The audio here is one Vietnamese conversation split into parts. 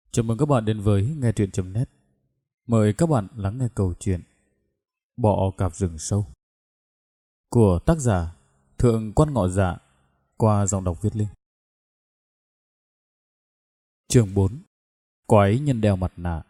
Chào mừng các bạn đến với nghe truyện.net. Mời các bạn lắng nghe câu chuyện Bọ cạp rừng sâu của tác giả Thượng Quan Ngọ Dạ qua giọng đọc Viết Linh. Chương 4: Quái nhân đeo mặt nạ.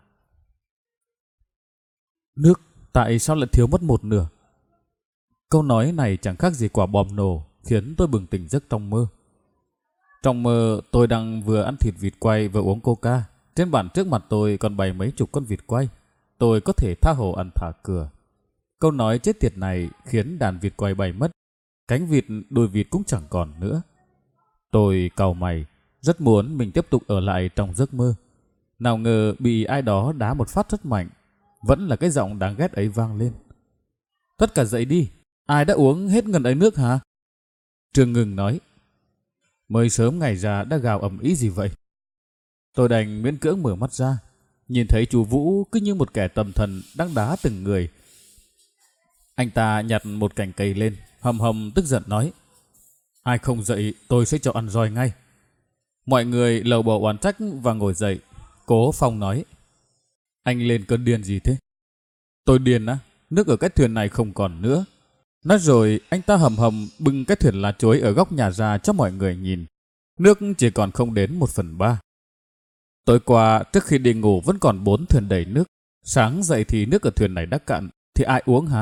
Nước tại sao lại thiếu mất một nửa? Câu nói này chẳng khác gì quả bom nổ, khiến tôi bừng tỉnh giấc trong mơ. Trong mơ tôi đang vừa ăn thịt vịt quay vừa uống coca. Trên bàn trước mặt tôi còn bày mấy chục con vịt quay. Tôi có thể tha hồ ăn thả cửa. Câu nói chết tiệt này khiến đàn vịt quay bay mất. Cánh vịt, đuôi vịt cũng chẳng còn nữa. Tôi cau mày, rất muốn mình tiếp tục ở lại trong giấc mơ. Nào ngờ bị ai đó đá một phát rất mạnh. Vẫn là cái giọng đáng ghét ấy vang lên. Tất cả dậy đi, ai đã uống hết ngần ấy nước hả? Trương Ngừng nói. Mới sớm ngày ra đã gào ầm ĩ gì vậy? Tôi đành miễn cưỡng mở mắt ra, nhìn thấy chú Vũ cứ như một kẻ tâm thần đang đá từng người. Anh ta nhặt một cành cây lên, hầm hầm tức giận nói: Ai không dậy tôi sẽ cho ăn roi ngay. Mọi người lầu bầu oán trách và ngồi dậy. Cố Phong nói: Anh lên cơn điên gì thế? Tôi điên á? Nước ở cái thuyền này không còn nữa. Nói rồi anh ta hầm hầm bưng cái thuyền lá chuối ở góc nhà ra cho mọi người nhìn. Nước chỉ còn không đến 1/3. Tối qua trước khi đi ngủ vẫn còn 4 thuyền đầy nước. Sáng dậy thì nước ở thuyền này đã cạn. Thì ai uống hả?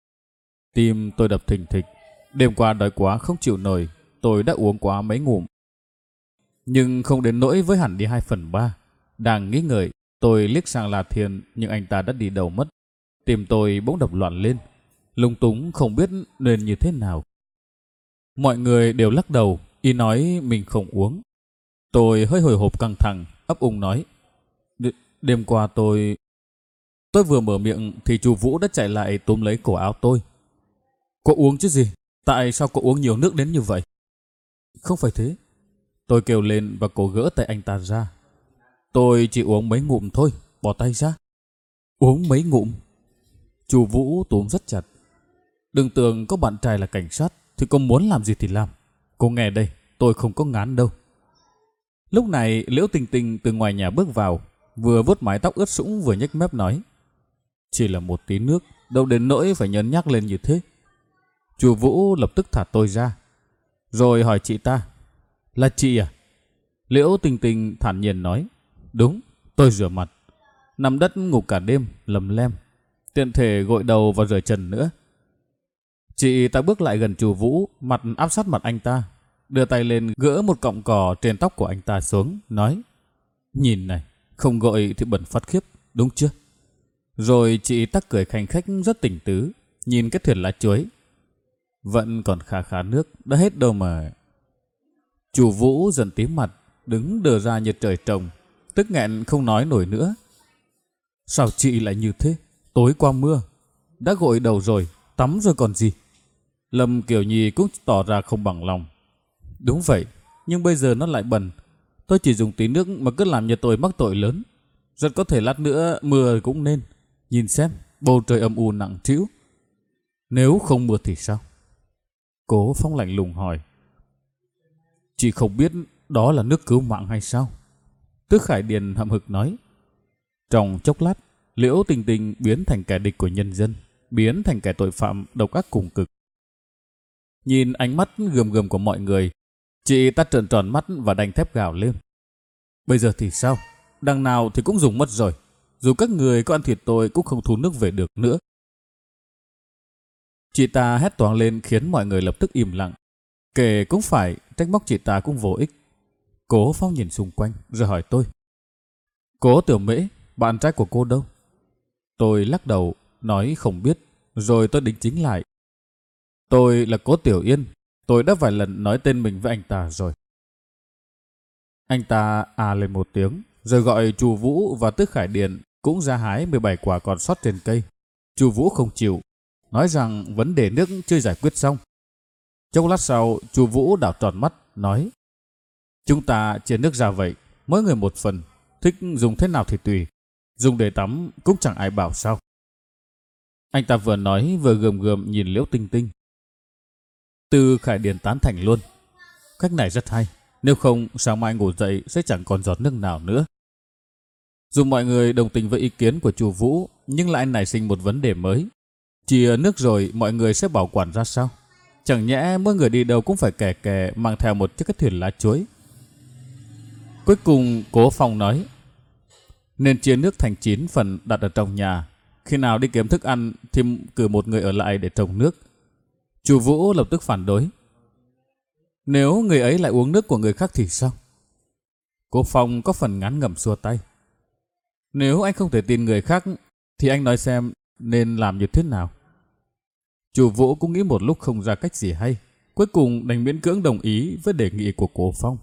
Tim tôi đập thình thịch. Đêm qua đói quá không chịu nổi. Tôi đã uống quá mấy ngụm. Nhưng không đến nỗi với hẳn đi 2/3. Đang nghĩ ngợi, tôi liếc sang La Thiên, nhưng anh ta đã đi đâu mất. Tim tôi bỗng đập loạn lên, lung túng không biết nên như thế nào. Mọi người đều lắc đầu, y nói mình không uống. Tôi hơi hồi hộp căng thẳng, ấp úng nói: Đêm qua tôi vừa mở miệng thì chú Vũ đã chạy lại túm lấy cổ áo tôi. Cô uống chứ gì? Tại sao cô uống nhiều nước đến như vậy? Không phải thế. Tôi kêu lên và cố gỡ tay anh ta ra. Tôi chỉ uống mấy ngụm thôi, bỏ tay ra. Uống mấy ngụm? Chú Vũ túm rất chặt. Đừng tưởng có bạn trai là cảnh sát thì cô muốn làm gì thì làm. Cô nghe đây, tôi không có ngán đâu. Lúc này Liễu Tinh Tinh từ ngoài nhà bước vào, vừa vuốt mái tóc ướt sũng vừa nhếch mép nói: Chỉ là một tí nước, đâu đến nỗi phải nhấn nhắc lên như thế. Chú Vũ lập tức thả tôi ra, rồi hỏi chị ta: Là chị à? Liễu Tinh Tinh thản nhiên nói: Đúng, tôi rửa mặt, nằm đất ngủ cả đêm, lầm lem, tiện thể gội đầu và rửa chân nữa. Chị ta bước lại gần chú Vũ, mặt áp sát mặt anh ta, đưa tay lên gỡ một cọng cỏ trên tóc của anh ta xuống, nói: Nhìn này, không gội thì bẩn phát khiếp, đúng chưa? Rồi chị ta cười khanh khách rất tỉnh tứ, nhìn cái thuyền lá chuối. Vẫn còn khá khá nước, đã hết đâu mà. Chú Vũ dần tím mặt, đứng đờ ra như trời trồng, tức nghẹn không nói nổi nữa. Sao chị lại như thế? Tối qua mưa, đã gội đầu rồi, tắm rồi còn gì? Lâm Kiều Nhi cũng tỏ ra không bằng lòng. Đúng vậy, nhưng bây giờ nó lại bẩn. Tôi chỉ dùng tí nước mà cứ làm như tôi mắc tội lớn. Rất có thể lát nữa mưa cũng nên. Nhìn xem, bầu trời âm u nặng trĩu. Nếu không mưa thì sao? Cố Phong lạnh lùng hỏi. Chị không biết đó là nước cứu mạng hay sao? Tước Khải Điền hậm hực nói. Trong chốc lát, Liễu Tinh Tinh biến thành kẻ địch của nhân dân, biến thành kẻ tội phạm độc ác cùng cực. Nhìn ánh mắt gườm gườm của mọi người, chị ta trợn tròn mắt và đanh thép gào lên. Bây giờ thì sao? Đằng nào thì cũng dùng mất rồi. Dù các người có ăn thịt tôi cũng không thu nước về được nữa. Chị ta hét toáng lên khiến mọi người lập tức im lặng. Kể cũng phải, trách móc chị ta cũng vô ích. Cố Phong nhìn xung quanh rồi hỏi tôi: Cố Tiểu Mễ, bạn trai của cô đâu? Tôi lắc đầu, nói không biết. Rồi tôi đính chính lại: Tôi là Cố Tiểu Yên. Tôi đã vài lần nói tên mình với anh ta rồi. Anh ta à lên một tiếng, rồi gọi chú Vũ và Tước Khải Điền cũng ra hái 17 quả còn sót trên cây. Chú Vũ không chịu, nói rằng vấn đề nước chưa giải quyết xong. Chốc lát sau, chú Vũ đảo tròn mắt, nói: Chúng ta chia nước ra vậy, mỗi người một phần, thích dùng thế nào thì tùy. Dùng để tắm cũng chẳng ai bảo sao. Anh ta vừa nói vừa gườm gườm nhìn Liễu Tinh Tinh. Từ Khải Điền tán thành luôn. Cách này rất hay, nếu không sáng mai ngủ dậy sẽ chẳng còn giọt nước nào nữa. Dù mọi người đồng tình với ý kiến của chủ Vũ, nhưng lại nảy sinh một vấn đề mới. Chia nước rồi mọi người sẽ bảo quản ra sao? Chẳng nhẽ mỗi người đi đâu cũng phải kè kè mang theo một chiếc cái thuyền lá chuối. Cuối cùng Cố Phong nói, nên chia nước thành 9 phần đặt ở trong nhà. Khi nào đi kiếm thức ăn thì cử một người ở lại để trồng nước. Chủ Vũ lập tức phản đối. Nếu người ấy lại uống nước của người khác thì sao? Cố Phong có phần ngán ngẩm xua tay. Nếu anh không thể tin người khác thì anh nói xem nên làm như thế nào. Chủ Vũ cũng nghĩ một lúc không ra cách gì hay. Cuối cùng đành miễn cưỡng đồng ý với đề nghị của Cố Phong.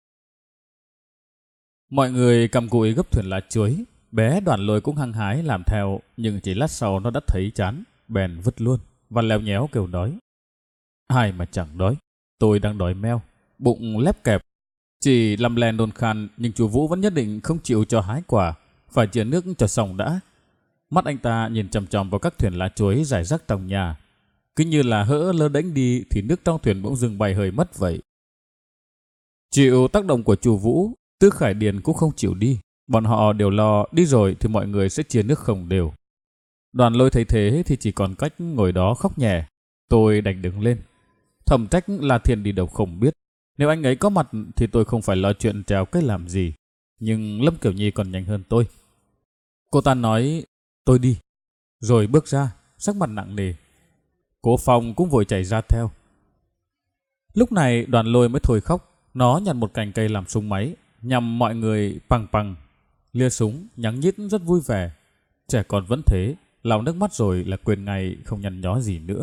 Mọi người cầm cụi gấp thuyền lá chuối. Bé Đoàn Lôi cũng hăng hái làm theo, nhưng chỉ lát sau nó đã thấy chán, bèn vứt luôn và leo nhéo kêu đói. Ai mà chẳng đói, tôi đang đói meo, bụng lép kẹp. Chỉ làm lèn đồn khan, nhưng chú Vũ vẫn nhất định không chịu cho hái quả, phải chia nước cho xong đã. Mắt anh ta nhìn chằm chằm vào các thuyền lá chuối rải rác trong nhà, cứ như là hỡ lơ đánh đi thì nước trong thuyền bỗng dừng bay hơi mất vậy. Chịu tác động của chú Vũ, Tứ Khải Điền cũng không chịu đi. Bọn họ đều lo đi rồi thì mọi người sẽ chia nước không đều. Đoàn Lôi thấy thế thì chỉ còn cách ngồi đó khóc nhè. Tôi đành đứng lên. Thầm trách là Thiên đi đâu không biết. Nếu anh ấy có mặt thì tôi không phải lo chuyện trèo cái làm gì. Nhưng Lâm Kiểu Nhi còn nhanh hơn tôi. Cô ta nói tôi đi, rồi bước ra, sắc mặt nặng nề. Cố Phong cũng vội chạy ra theo. Lúc này Đoàn Lôi mới thôi khóc. Nó nhặt một cành cây làm súng máy, nhằm mọi người pằng pằng. Lia súng nhắng nhít rất vui vẻ. Trẻ con vẫn thế, lau nước mắt rồi là quên ngay không nhăn nhó gì nữa.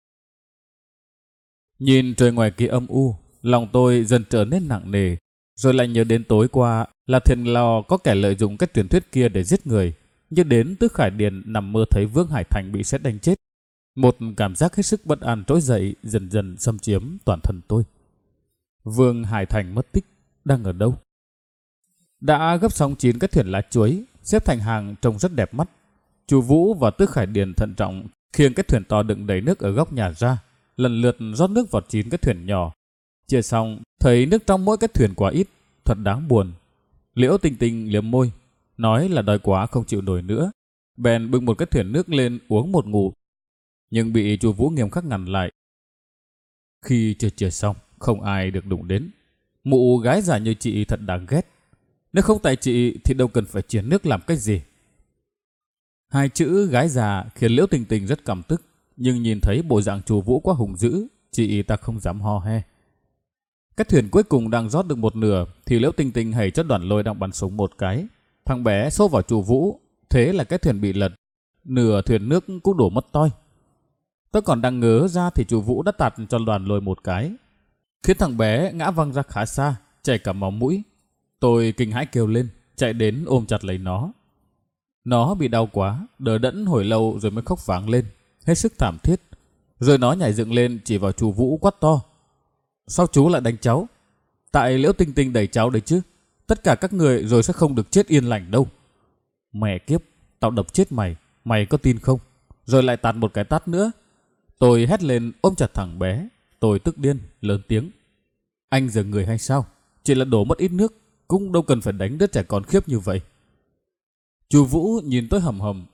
Nhìn trời ngoài kia âm u, lòng tôi dần trở nên nặng nề. Rồi lại nhớ đến tối qua là Thiên lo có kẻ lợi dụng cái truyền thuyết kia để giết người. Như đến Tứ Khải Điền nằm mơ thấy Vương Hải Thành bị sét đánh chết. Một cảm giác hết sức bất an trỗi dậy dần dần xâm chiếm toàn thân tôi. Vương Hải Thành mất tích, đang ở đâu? Đã gấp xong 9 cái thuyền lá chuối, xếp thành hàng trông rất đẹp mắt. Chú Vũ và Tứ Khải Điền thận trọng khiêng cái thuyền to đựng đầy nước ở góc nhà ra, lần lượt rót nước vào 9 cái thuyền nhỏ. Chia xong, thấy nước trong mỗi cái thuyền quá ít, thật đáng buồn. Liễu Tinh Tinh liếm môi, nói là đói quá không chịu nổi nữa, bèn bưng một cái thuyền nước lên uống một ngụm, nhưng bị chú Vũ nghiêm khắc ngăn lại. Khi chưa chia xong, không ai được đụng đến. Mụ gái già như chị thật đáng ghét. Nếu không tại chị thì đâu cần phải chia nước làm cái gì. Hai chữ gái già khiến Liễu Tình Tình rất căm tức, nhưng nhìn thấy bộ dạng chú Vũ quá hùng dữ, chị ta không dám ho he. Cái thuyền cuối cùng đang rót được một nửa thì Liễu Tình Tình hầy cho Đoàn Lôi đang bắn súng một cái. Thằng bé xô vào chú Vũ, thế là cái thuyền bị lật, nửa thuyền nước cũng đổ mất toi. Tôi còn đang ngớ ra thì chú Vũ đã tạt cho Đoàn Lôi một cái, khiến thằng bé ngã văng ra khá xa, chảy cả máu mũi. Tôi kinh hãi kêu lên, chạy đến ôm chặt lấy nó. Nó bị đau quá, đờ đẫn hồi lâu rồi mới khóc váng lên, hết sức thảm thiết. Rồi nó nhảy dựng lên chỉ vào chú Vũ quát to. Sao chú lại đánh cháu? Tại Liễu Tinh Tinh đẩy cháu đấy chứ. Tất cả các người rồi sẽ không được chết yên lành đâu. Mẹ kiếp, tao đập chết mày, mày có tin không? Rồi lại tạt một cái tát nữa. Tôi hét lên ôm chặt thằng bé. Tôi tức điên, lớn tiếng. Anh giật người hay sao? Chỉ là đổ mất ít nước, cũng đâu cần phải đánh đứa trẻ con khiếp như vậy. Chú Vũ nhìn tôi hầm hầm,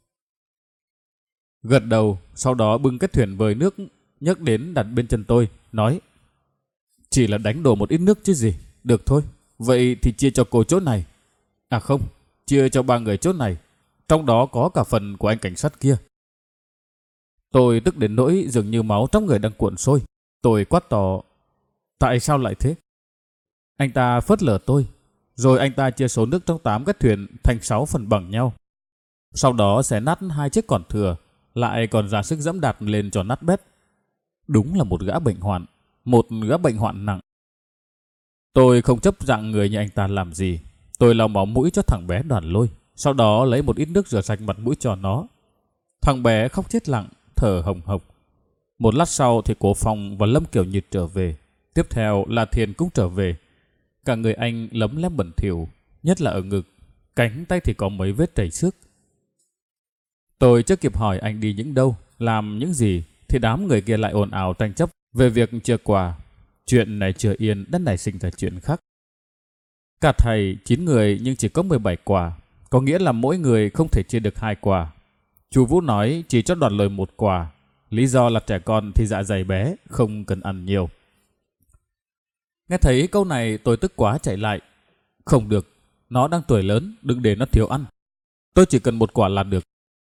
gật đầu, sau đó bưng cái thuyền vời nước nhấc đến đặt bên chân tôi, nói: Chỉ là đánh đổ một ít nước chứ gì. Được thôi, vậy thì chia cho cô chỗ này. À không, chia cho 3 người chỗ này, trong đó có cả phần của anh cảnh sát kia. Tôi tức đến nỗi dường như máu trong người đang cuộn sôi. Tôi quát to: Tại sao lại thế? Anh ta phớt lờ tôi, rồi anh ta chia số nước trong 8 cái thuyền thành 6 phần bằng nhau. Sau đó xé nát 2 chiếc còn thừa, lại còn ra sức giẫm đạp lên cho nát bét. Đúng là một gã bệnh hoạn, một gã bệnh hoạn nặng. Tôi không chấp dạng người như anh ta làm gì. Tôi lau máu mũi cho thằng bé Đoàn Lôi, sau đó lấy một ít nước rửa sạch mặt mũi cho nó. Thằng bé khóc chết lặng, thở hồng hộc. Một lát sau thì Cố Phong và Lâm Kiểu Nhịt trở về. Tiếp theo là Thiền cũng trở về. Cả người anh lấm lem bẩn thỉu, nhất là ở ngực, cánh tay thì có mấy vết chảy xước. Tôi chưa kịp hỏi anh đi những đâu, làm những gì, thì đám người kia lại ồn ào tranh chấp. Về việc chưa quà, chuyện này chưa yên đã nảy sinh ra chuyện khác. Cả thầy 9 người nhưng chỉ có 17 quả, có nghĩa là mỗi người không thể chia được 2 quả. Chú Vũ nói chỉ cho Đoàn Lôi 1 quả, lý do là trẻ con thì dạ dày bé, không cần ăn nhiều. Nghe thấy câu này tôi tức quá chạy lại. Không được, nó đang tuổi lớn, đừng để nó thiếu ăn. Tôi chỉ cần 1 quả là được.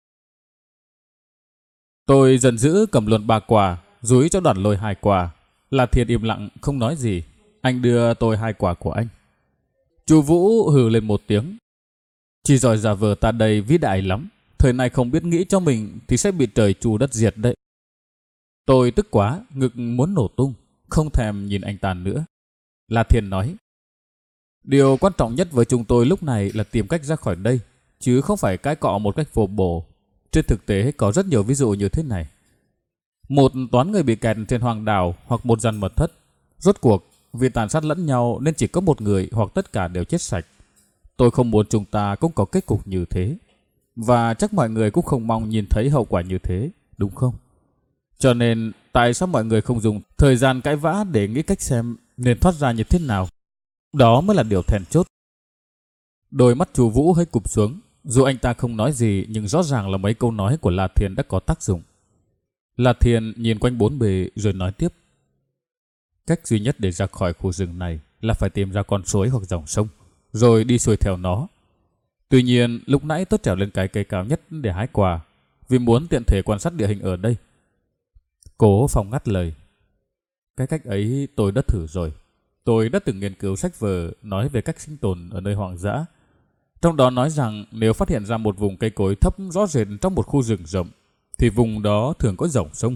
Tôi giận dữ cầm luôn 3 quả, dúi cho Đoàn Lôi 2 quả. La Thiên im lặng không nói gì. Anh đưa tôi 2 quả của anh. Chú Vũ hừ lên một tiếng. Chỉ giỏi giả vờ ta đây vĩ đại lắm. Thời này không biết nghĩ cho mình thì sẽ bị trời trù đất diệt đấy. Tôi tức quá, ngực muốn nổ tung, không thèm nhìn anh ta nữa. La Thiên nói, điều quan trọng nhất với chúng tôi lúc này là tìm cách ra khỏi đây, chứ không phải cãi cọ một cách vô bổ. Trên thực tế có rất nhiều ví dụ như thế này. Một toán người bị kẹt trên hoang đảo hoặc một gian mật thất. Rốt cuộc, vì tàn sát lẫn nhau nên chỉ có một người hoặc tất cả đều chết sạch. Tôi không muốn chúng ta cũng có kết cục như thế. Và chắc mọi người cũng không mong nhìn thấy hậu quả như thế, đúng không? Cho nên, tại sao mọi người không dùng thời gian cãi vã để nghĩ cách xem nên thoát ra như thế nào? Đó mới là điều then chốt. Đôi mắt chú Vũ hơi cụp xuống. Dù anh ta không nói gì nhưng rõ ràng là mấy câu nói của La Thiên đã có tác dụng. La Thiên nhìn quanh bốn bề rồi nói tiếp. Cách duy nhất để ra khỏi khu rừng này là phải tìm ra con suối hoặc dòng sông, rồi đi xuôi theo nó. Tuy nhiên, lúc nãy tôi trèo lên cái cây cao nhất để hái quả, vì muốn tiện thể quan sát địa hình ở đây. Cố Phong ngắt lời. Cái cách ấy tôi đã thử rồi. Tôi đã từng nghiên cứu sách vở nói về cách sinh tồn ở nơi hoang dã. Trong đó nói rằng nếu phát hiện ra một vùng cây cối thấp rõ rệt trong một khu rừng rộng, thì vùng đó thường có dòng sông.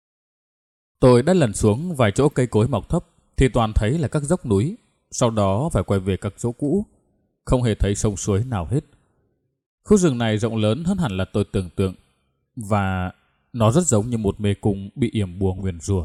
Tôi đã lần xuống vài chỗ cây cối mọc thấp, thì toàn thấy là các dốc núi. Sau đó phải quay về các chỗ cũ, không hề thấy sông suối nào hết. Khu rừng này rộng lớn hơn hẳn là tôi tưởng tượng, và nó rất giống như một mê cung bị yểm bùa nguyền rủa.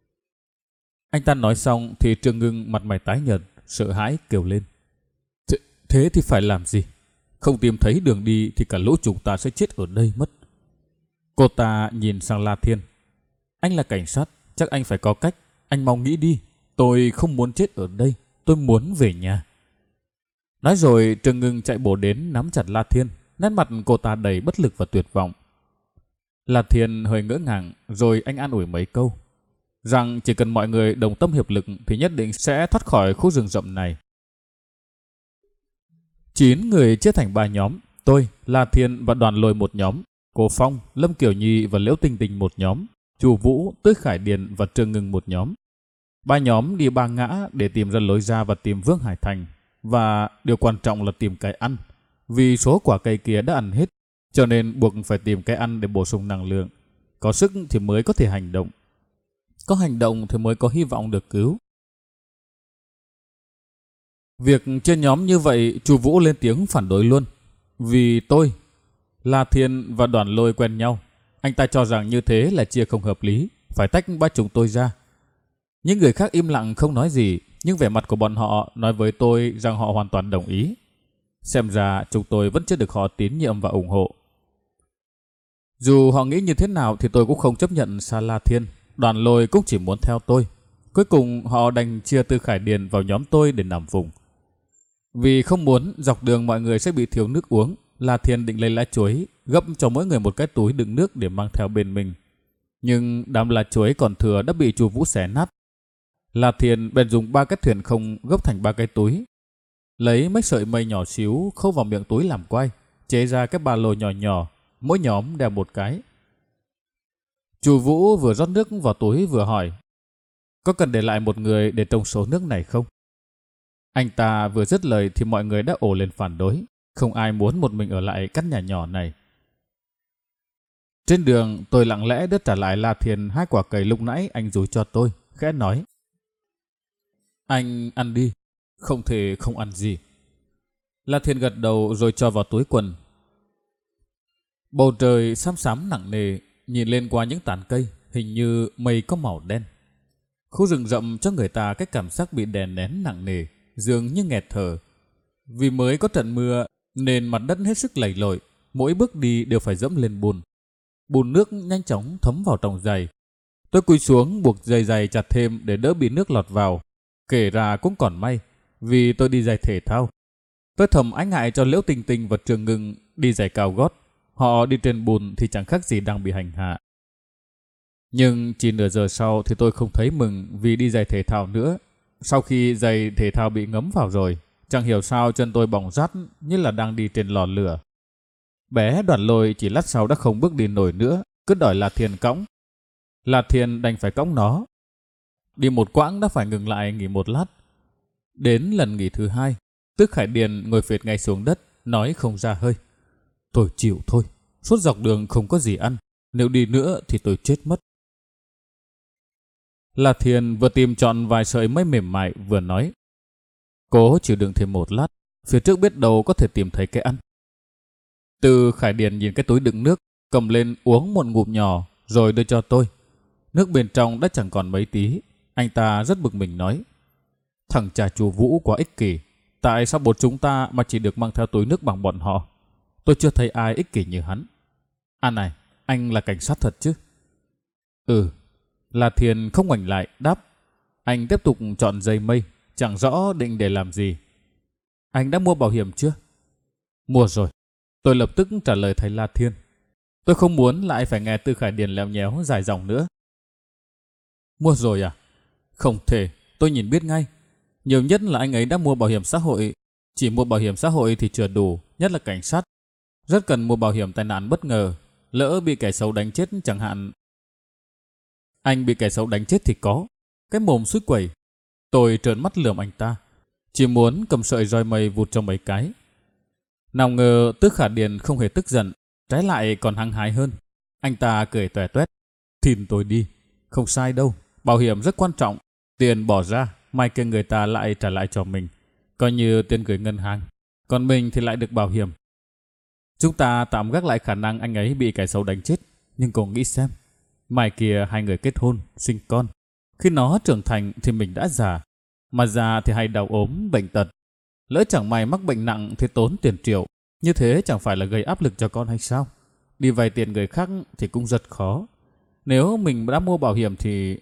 Anh ta nói xong thì Trương Ngưng mặt mày tái nhợt, sợ hãi kêu lên. Thế thì phải làm gì? Không tìm thấy đường đi thì cả lũ chúng ta sẽ chết ở đây mất. Cô ta nhìn sang La Thiên. Anh là cảnh sát, chắc anh phải có cách. Anh mau nghĩ đi. Tôi không muốn chết ở đây. Tôi muốn về nhà. Nói rồi Trương Ngưng chạy bổ đến nắm chặt La Thiên. Nét mặt cô ta đầy bất lực và tuyệt vọng. La Thiên hơi ngỡ ngàng, rồi anh an ủi mấy câu. Rằng chỉ cần mọi người đồng tâm hiệp lực thì nhất định sẽ thoát khỏi khu rừng rậm này. 9 người chia thành 3 nhóm. Tôi, La Thiên và Đoàn Lôi một nhóm. Cố Phong, Lâm Kiều Nhi và Liễu Tinh Tinh một nhóm. Chu Vũ, Tước Khải Điền và Trương Ngưng một nhóm. 3 nhóm đi 3 ngã để tìm ra lối ra và tìm Vương Hải Thành. Và điều quan trọng là tìm cái ăn. Vì số quả cây kia đã ăn hết, cho nên buộc phải tìm cái ăn để bổ sung năng lượng. Có sức thì mới có thể hành động. Có hành động thì mới có hy vọng được cứu. Việc chia nhóm như vậy, Chu Vũ lên tiếng phản đối luôn. Vì tôi, La Thiên và Đoàn Lôi quen nhau. Anh ta cho rằng như thế là chia không hợp lý, phải tách ba chúng tôi ra. Những người khác im lặng không nói gì, nhưng vẻ mặt của bọn họ nói với tôi rằng họ hoàn toàn đồng ý. Xem ra chúng tôi vẫn chưa được họ tín nhiệm và ủng hộ. Dù họ nghĩ như thế nào thì tôi cũng không chấp nhận xa La Thiên. Đoàn Lôi cũng chỉ muốn theo tôi. Cuối cùng họ đành chia Tư Khải Điền vào nhóm tôi để nằm vùng. Vì không muốn dọc đường mọi người sẽ bị thiếu nước uống, La Thiên định lấy lá chuối gấp cho mỗi người một cái túi đựng nước để mang theo bên mình. Nhưng đám lá chuối còn thừa đã bị Chu Vũ xé nát. La Thiên bèn dùng 3 cái thuyền không gấp thành 3 cái túi, lấy mấy sợi mây nhỏ xíu khâu vào miệng túi làm quai, chế ra cái ba lô nhỏ nhỏ, mỗi nhóm đeo một cái. Chu Vũ vừa rót nước vào túi vừa hỏi, có cần để lại một người để trông số nước này không? Anh ta vừa dứt lời thì mọi người đã ồ lên phản đối. Không ai muốn một mình ở lại căn nhà nhỏ này. Trên đường tôi lặng lẽ đứt trả lại La Thiên 2 quả cầy lúc nãy anh dúi cho tôi, khẽ nói. Anh ăn đi, không thể không ăn gì. La Thiên gật đầu rồi cho vào túi quần. Bầu trời xám xám nặng nề, nhìn lên qua những tán cây, hình như mây có màu đen. Khu rừng rậm cho người ta cái cảm giác bị đè nén nặng nề, dường như nghẹt thở. Vì mới có trận mưa nên mặt đất hết sức lầy lội, mỗi bước đi đều phải dẫm lên bùn. Bùn nước nhanh chóng thấm vào trong giày. Tôi cúi xuống buộc dây giày chặt thêm để đỡ bị nước lọt vào. Kể ra cũng còn may, vì tôi đi giày thể thao. Tôi thầm ái ngại cho Liễu Tình Tình và Trường Ngưng đi giày cao gót. Họ đi trên bùn thì chẳng khác gì đang bị hành hạ. Nhưng chỉ nửa giờ sau thì tôi không thấy mừng vì đi giày thể thao nữa. Sau khi giày thể thao bị ngấm vào rồi, chẳng hiểu sao chân tôi bỏng rát như là đang đi trên lò lửa. Bé Đoàn Lôi chỉ lát sau đã không bước đi nổi nữa, cứ đòi La Thiên cõng. La Thiên đành phải cõng nó. Đi một quãng đã phải ngừng lại nghỉ một lát. Đến lần nghỉ thứ hai, Tức Khải Điền ngồi phệt ngay xuống đất, nói không ra hơi. Tôi chịu thôi, suốt dọc đường không có gì ăn, nếu đi nữa thì tôi chết mất. La Thiên vừa tìm chọn vài sợi mây mềm mại vừa nói. Cố chịu đựng thêm một lát, phía trước biết đâu có thể tìm thấy cái ăn. Từ Khải Điền nhìn cái túi đựng nước, cầm lên uống một ngụm nhỏ rồi đưa cho tôi. Nước bên trong đã chẳng còn mấy tí. Anh ta rất bực mình nói. Thằng cha chú Vũ quá ích kỷ. Tại sao bột chúng ta mà chỉ được mang theo túi nước bằng bọn họ? Tôi chưa thấy ai ích kỷ như hắn. À này, anh là cảnh sát thật chứ? Ừ. La Thiên không ngoảnh lại đáp. Anh tiếp tục chọn dây mây, chẳng rõ định để làm gì. Anh đã mua bảo hiểm chưa? Mua rồi. Tôi lập tức trả lời thầy La Thiên. Tôi không muốn lại phải nghe Tư Khải Điền lèo nhéo dài dòng nữa. Mua rồi à? Không thể, tôi nhìn biết ngay. Nhiều nhất là anh ấy đã mua bảo hiểm xã hội. Chỉ mua bảo hiểm xã hội thì chưa đủ, nhất là cảnh sát. Rất cần mua bảo hiểm tai nạn bất ngờ. Lỡ bị kẻ xấu đánh chết chẳng hạn. Anh bị kẻ xấu đánh chết thì có. Cái mồm sút quẩy. Tôi trợn mắt lườm anh ta. Chỉ muốn cầm sợi roi mây vụt cho mấy cái. Nào ngờ Tức Khả Điền không hề tức giận, trái lại còn hăng hái hơn. Anh ta cười toẹt toét. Thìn tôi đi. Không sai đâu. Bảo hiểm rất quan trọng. Tiền bỏ ra, mai kia người ta lại trả lại cho mình. Coi như tiền gửi ngân hàng. Còn mình thì lại được bảo hiểm. Chúng ta tạm gác lại khả năng anh ấy bị kẻ xấu đánh chết. Nhưng cô nghĩ xem. Mai kia hai người kết hôn, sinh con. Khi nó trưởng thành thì mình đã già. Mà già thì hay đau ốm, bệnh tật. Lỡ chẳng may mắc bệnh nặng thì tốn tiền triệu. Như thế chẳng phải là gây áp lực cho con hay sao? Đi vay tiền người khác thì cũng rất khó. Nếu mình đã mua bảo hiểm thì...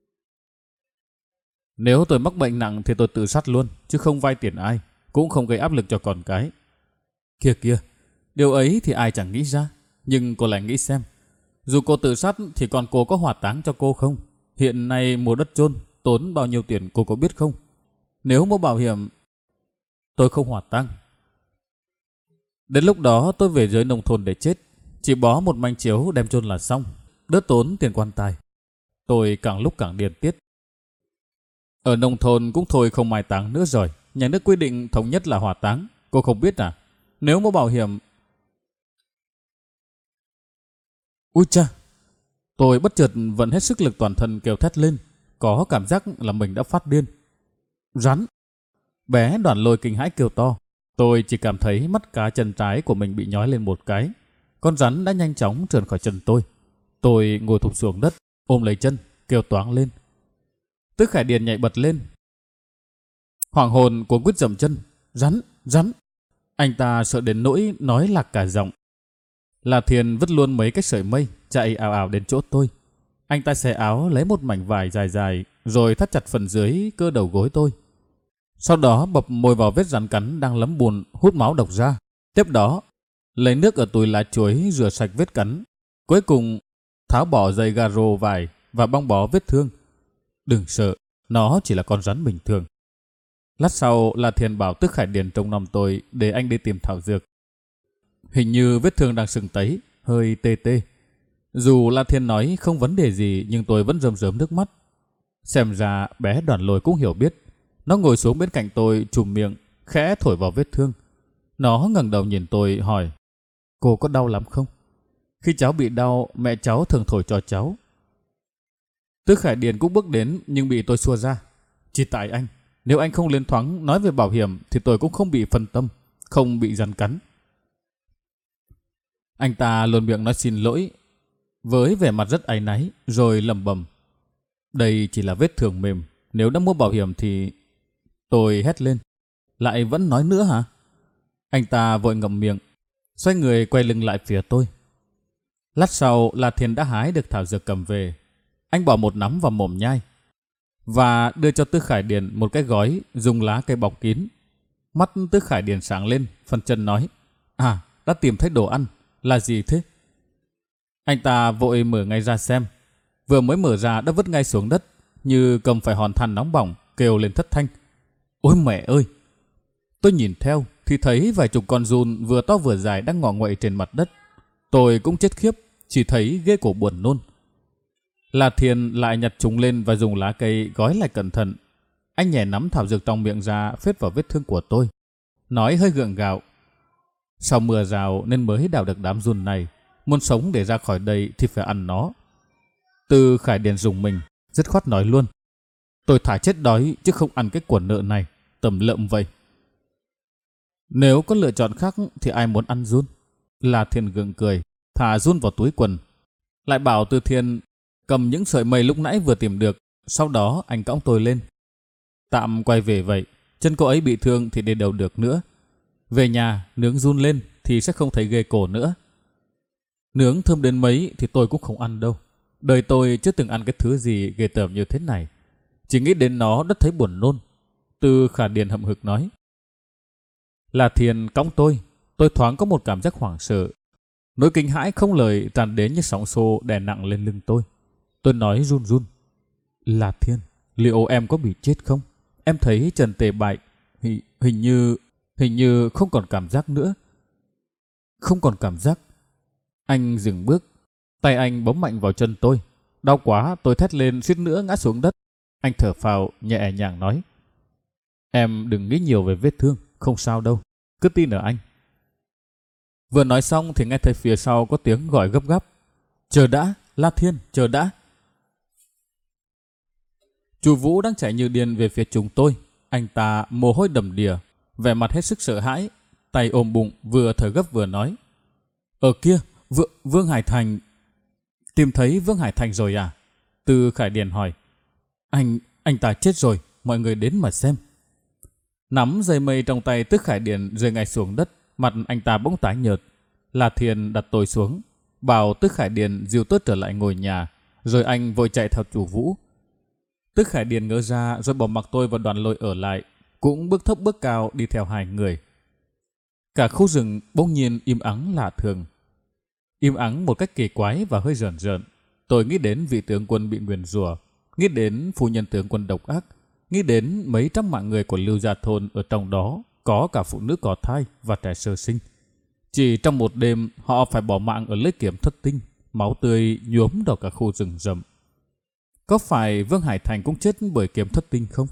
Nếu tôi mắc bệnh nặng thì tôi tự sát luôn, chứ không vay tiền ai. Cũng không gây áp lực cho con cái. Kìa kìa, điều ấy thì ai chẳng nghĩ ra. Nhưng cô lại nghĩ xem. Dù cô tự sát thì còn cô có hỏa táng cho cô không? Hiện nay mua đất chôn tốn bao nhiêu tiền cô có biết không? Nếu mua bảo hiểm, tôi không hỏa táng. Đến lúc đó tôi về dưới nông thôn để chết. Chỉ bó một manh chiếu đem chôn là xong. Đỡ tốn tiền quan tài. Tôi càng lúc càng điên tiết. Ở nông thôn cũng thôi không mai táng nữa rồi. Nhà nước quy định thống nhất là hỏa táng. Cô không biết à? Nếu mua bảo hiểm... Ui cha! Tôi bất chợt vận hết sức lực toàn thân kêu thét lên. Có cảm giác là mình đã phát điên. Rắn! Bé Đoàn Lôi kinh hãi kêu to. Tôi chỉ cảm thấy mắt cá chân trái của mình bị nhói lên một cái. Con rắn đã nhanh chóng trườn khỏi chân tôi. Tôi ngồi thụp xuống đất, ôm lấy chân, kêu toáng lên. Tức Khải Điền nhảy bật lên. Hoảng hồn cuống quýt dậm chân. Rắn! Rắn! Anh ta sợ đến nỗi nói lạc cả giọng. La Thiên vứt luôn mấy cái sợi mây, chạy ào ào đến chỗ tôi. Anh ta xẻ áo lấy một mảnh vải dài dài, rồi thắt chặt phần dưới cơ đầu gối tôi. Sau đó bập môi vào vết rắn cắn đang lấm bùn, hút máu độc ra. Tiếp đó, lấy nước ở túi lá chuối rửa sạch vết cắn. Cuối cùng, tháo bỏ dây garo vải và băng bó vết thương. Đừng sợ, nó chỉ là con rắn bình thường. Lát sau, La Thiên bảo Tức Khải Điền trông nom tôi để anh đi tìm thảo dược. Hình như vết thương đang sưng tấy, hơi tê tê. Dù La Thiên nói không vấn đề gì nhưng tôi vẫn rơm rớm nước mắt. Xem ra bé Đoàn Lôi cũng hiểu biết. Nó ngồi xuống bên cạnh tôi chùm miệng, khẽ thổi vào vết thương. Nó ngẩng đầu nhìn tôi hỏi, cô có đau lắm không? Khi cháu bị đau, mẹ cháu thường thổi cho cháu. Tức Khải Điền cũng bước đến nhưng bị tôi xua ra. Chỉ tại anh, nếu anh không lên thoáng nói về bảo hiểm thì tôi cũng không bị phân tâm, không bị rắn cắn. Anh ta luôn miệng nói xin lỗi, với vẻ mặt rất áy náy, rồi lẩm bẩm. Đây chỉ là vết thương mềm, nếu đã mua bảo hiểm thì... Tôi hét lên. Lại vẫn nói nữa hả? Anh ta vội ngậm miệng, xoay người quay lưng lại phía tôi. Lát sau, La Thiên đã hái được thảo dược cầm về. Anh bỏ một nắm vào mồm nhai. và đưa cho Tư Khải Điền một cái gói dùng lá cây bọc kín. Mắt Tư Khải Điền sáng lên, phân chân nói: À, đã tìm thấy đồ ăn. Là gì thế? Anh ta vội mở ngay ra xem. Vừa mới mở ra đã vứt ngay xuống đất, như cầm phải hòn than nóng bỏng, kêu lên thất thanh: Ôi mẹ ơi! Tôi nhìn theo thì thấy vài chục con giun vừa to vừa dài đang ngọ nguậy trên mặt đất. Tôi cũng chết khiếp, chỉ thấy ghê cổ buồn nôn. La Thiên lại nhặt chúng lên và dùng lá cây gói lại cẩn thận. Anh nhẹ nắm thảo dược trong miệng ra, phết vào vết thương của tôi, nói hơi gượng gạo: Sau mưa rào nên mới đào được đám giun này. Muốn sống để ra khỏi đây thì phải ăn nó. Tư Khải Điền dùng mình, dứt khoát nói luôn: Tôi thà chết đói chứ không ăn cái quần nợ này. Tầm lợm vậy. Nếu có lựa chọn khác thì ai muốn ăn giun? La Thiên gượng cười, thả giun vào túi quần, lại bảo Tư Thiên cầm những sợi mây lúc nãy vừa tìm được. Sau đó anh cõng tôi lên. Tạm quay về vậy, chân cô ấy bị thương thì đi đâu được nữa. Về nhà nướng giun lên thì sẽ không thấy ghê cổ nữa. Nướng thơm đến mấy thì tôi cũng không ăn đâu. Đời tôi chưa từng ăn cái thứ gì ghê tởm như thế này. Chỉ nghĩ đến nó đã thấy buồn nôn. Tư Khải Điền hậm hực nói. La Thiên cõng tôi thoáng có một cảm giác hoảng sợ. Nỗi kinh hãi không lời tràn đến như sóng xô đè nặng lên lưng tôi. Tôi nói run run: La Thiên, liệu em có bị chết không? Em thấy Trần tề bại, hình như không còn cảm giác nữa. Không còn cảm giác. Anh dừng bước, tay anh bấm mạnh vào chân tôi. Đau quá, tôi thét lên suýt nữa ngã xuống đất. Anh thở phào nhẹ nhàng nói: Em đừng nghĩ nhiều về vết thương, không sao đâu, cứ tin ở anh. Vừa nói xong thì nghe thấy phía sau có tiếng gọi gấp gáp: Chờ đã, La Thiên, chờ đã. Chú Vũ đang chạy như điên về phía chúng tôi. Anh ta mồ hôi đầm đìa, vẻ mặt hết sức sợ hãi, tay ôm bụng, vừa thở gấp vừa nói: Ở kia, Vương Hải Thành. Tìm thấy Vương Hải Thành rồi à? Tư Khải Điền hỏi. Anh ta chết rồi, mọi người đến mà xem. Nắm dây mây trong tay Tư Khải Điền rơi ngay xuống đất, mặt anh ta bỗng tái nhợt. La Thiên đặt tôi xuống, bảo Tư Khải Điền dìu tôi trở lại ngồi nhà, rồi anh vội chạy theo chủ Vũ. Tư Khải Điền ngỡ ra rồi bỏ mặc tôi và Đoàn Lôi ở lại, cũng bước thấp bước cao đi theo hai người. Cả khu rừng bỗng nhiên im ắng lạ thường. Im ắng một cách kỳ quái và hơi rợn rợn. Tôi nghĩ đến vị tướng quân bị nguyền rủa, nghĩ đến phu nhân tướng quân độc ác, nghĩ đến mấy trăm mạng người của Lưu Gia Thôn, ở trong đó có cả phụ nữ có thai và trẻ sơ sinh. Chỉ trong một đêm họ phải bỏ mạng ở lưỡi kiếm thất tinh, máu tươi nhuốm đỏ cả khu rừng rậm. Có phải Vương Hải Thành cũng chết bởi kiếm thất tinh không?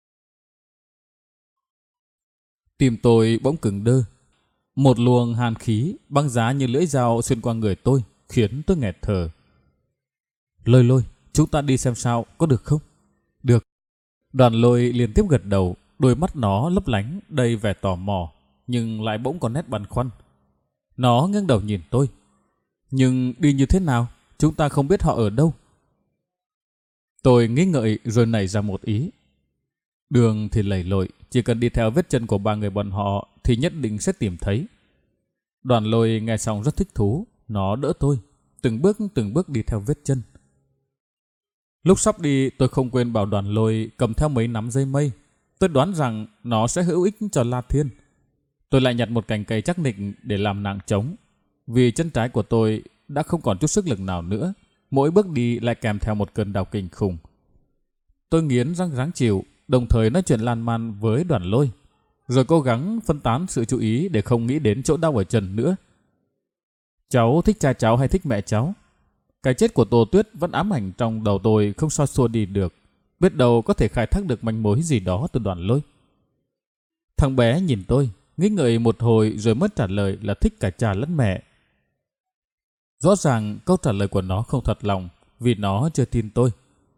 Tim tôi bỗng cứng đơ. Một luồng hàn khí băng giá như lưỡi dao xuyên qua người tôi, khiến tôi nghẹt thở. Lôi, chúng ta đi xem sao, có được không? Được. Đoàn Lôi liên tiếp gật đầu, đôi mắt nó lấp lánh đầy vẻ tò mò, nhưng lại bỗng có nét băn khoăn. Nó ngẩng đầu nhìn tôi. Nhưng đi như thế nào? Chúng ta không biết họ ở đâu. Tôi nghĩ ngợi rồi nảy ra một ý. Đường thì lầy lội, chỉ cần đi theo vết chân của ba người bọn họ thì nhất định sẽ tìm thấy. Đoàn Lôi nghe xong rất thích thú, nó đỡ tôi, từng bước đi theo vết chân. Lúc sắp đi, tôi không quên bảo Đoàn Lôi cầm theo mấy nắm dây mây. Tôi đoán rằng nó sẽ hữu ích cho La Thiên. Tôi lại nhặt một cành cây chắc nịch để làm nạng trống, vì chân trái của tôi đã không còn chút sức lực nào nữa. Mỗi bước đi lại kèm theo một cơn đau kinh khủng. Tôi nghiến răng ráng chịu, đồng thời nói chuyện lan man với Đoàn Lôi, rồi cố gắng phân tán sự chú ý để không nghĩ đến chỗ đau ở chân nữa. Cháu thích cha cháu hay thích mẹ cháu? Cái chết của Tô Tuyết vẫn ám ảnh trong đầu tôi, không sao xua đi được. Biết đâu có thể khai thác được manh mối gì đó từ Đoàn Lôi. Thằng bé nhìn tôi, nghĩ ngợi một hồi rồi mất trả lời là thích cả cha lẫn mẹ. Rõ ràng câu trả lời của nó không thật lòng, vì nó chưa tin tôi.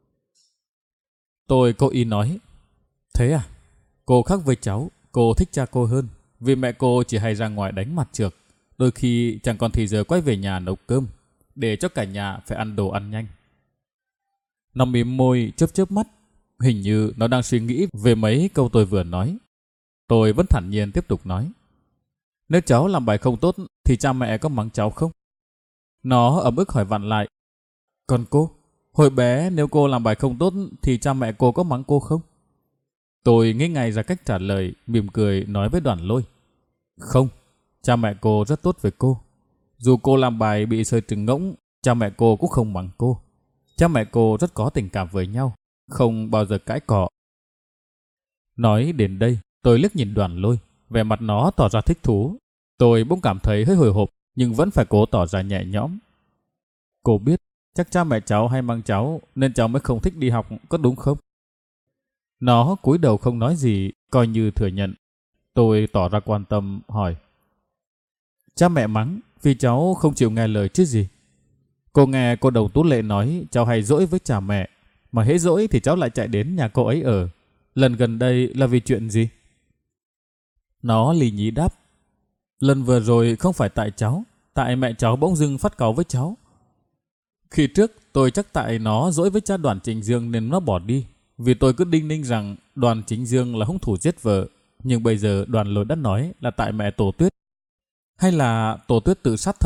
Tôi cố ý nói: Thế à? Cô khác với cháu, cô thích cha cô hơn, vì mẹ cô chỉ hay ra ngoài đánh mặt trược, đôi khi chẳng còn thì giờ quay về nhà nấu cơm, để cho cả nhà phải ăn đồ ăn nhanh. Nó mím môi chớp mắt, hình như nó đang suy nghĩ về mấy câu tôi vừa nói. Tôi vẫn thản nhiên tiếp tục nói: Nếu cháu làm bài không tốt thì cha mẹ có mắng cháu không? Nó ấm ức hỏi vặn lại: Còn cô? Hồi bé nếu cô làm bài không tốt thì cha mẹ cô có mắng cô không? Tôi nghĩ ngay ra cách trả lời, mỉm cười nói với Đoàn Lôi. Không, cha mẹ cô rất tốt với cô. Dù cô làm bài bị sơi trứng ngỗng, cha mẹ cô cũng không mắng cô. Cha mẹ cô rất có tình cảm với nhau, không bao giờ cãi cọ. Nói đến đây, tôi liếc nhìn Đoàn Lôi, vẻ mặt nó tỏ ra thích thú. Tôi bỗng cảm thấy hơi hồi hộp, nhưng vẫn phải cố tỏ ra nhẹ nhõm. Cô biết, chắc cha mẹ cháu hay mang cháu, nên cháu mới không thích đi học, có đúng không? Nó cúi đầu không nói gì, coi như thừa nhận. Tôi tỏ ra quan tâm, hỏi. Cha mẹ mắng vì cháu không chịu nghe lời chứ gì? Cô nghe cô Đồng Tú Lệ nói cháu hay dỗi với cha mẹ, mà hễ dỗi thì cháu lại chạy đến nhà cô ấy ở. Lần gần đây là vì chuyện gì? Nó lì nhí đáp. Lần vừa rồi không phải tại cháu, tại mẹ cháu bỗng dưng phát cáu với cháu. Khi trước tôi chắc tại nó dỗi với cha Đoàn Chính Dương nên nó bỏ đi, vì tôi cứ đinh ninh rằng Đoàn Chính Dương là hung thủ giết vợ. Nhưng bây giờ Đoàn Lôi đã nói là tại mẹ Tổ Tuyết. Hay là Tổ Tuyết tự sát thật?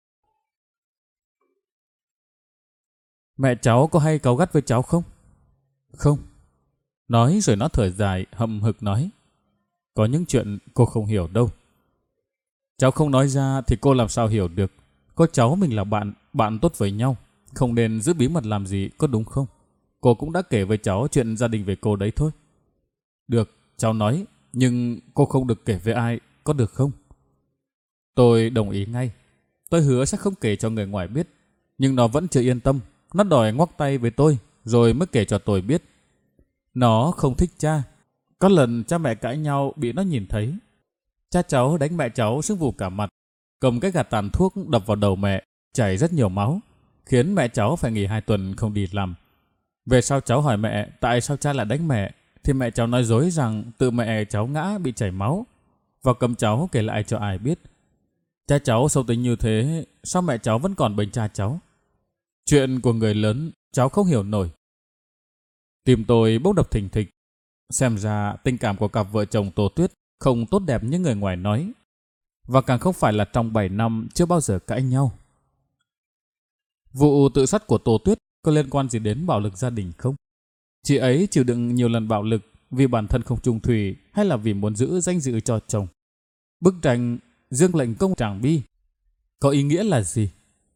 Mẹ cháu có hay cáu gắt với cháu không? Không. Nói rồi nó thở dài, hậm hực nói. Có những chuyện cô không hiểu đâu. Cháu không nói ra thì cô làm sao hiểu được. Có cháu mình là bạn tốt với nhau, không nên giữ bí mật làm gì, có đúng không? Cô cũng đã kể với cháu chuyện gia đình về cô đấy thôi. Được, cháu nói, nhưng cô không được kể với ai, có được không? Tôi đồng ý ngay. Tôi hứa sẽ không kể cho người ngoài biết. Nhưng nó vẫn chưa yên tâm. Nó đòi ngoắc tay với tôi, rồi mới kể cho tôi biết. Nó không thích cha. Có lần cha mẹ cãi nhau bị nó nhìn thấy. Cha cháu đánh mẹ cháu sưng vù cả mặt, cầm cái gạt tàn thuốc đập vào đầu mẹ, chảy rất nhiều máu, khiến mẹ cháu phải nghỉ 2 tuần không đi làm. Về sau cháu hỏi mẹ tại sao cha lại đánh mẹ, thì mẹ cháu nói dối rằng tự mẹ cháu ngã bị chảy máu, và cầm cháu kể lại cho ai biết. Cha cháu xấu tính như thế, sao mẹ cháu vẫn còn bệnh cha cháu? Chuyện của người lớn cháu không hiểu nổi. Tim tôi bỗng đập thình thịch. Xem ra tình cảm của cặp vợ chồng Tô Tuyết không tốt đẹp như người ngoài nói, và càng không phải là trong 7 năm chưa bao giờ cãi nhau. Vụ tự sát của Tô Tuyết có liên quan gì đến bạo lực gia đình không? Chị ấy chịu đựng nhiều lần bạo lực vì bản thân không trung thủy, hay là vì muốn giữ danh dự cho chồng? Bức tranh Dương lệnh công Tràng Bi có ý nghĩa là gì?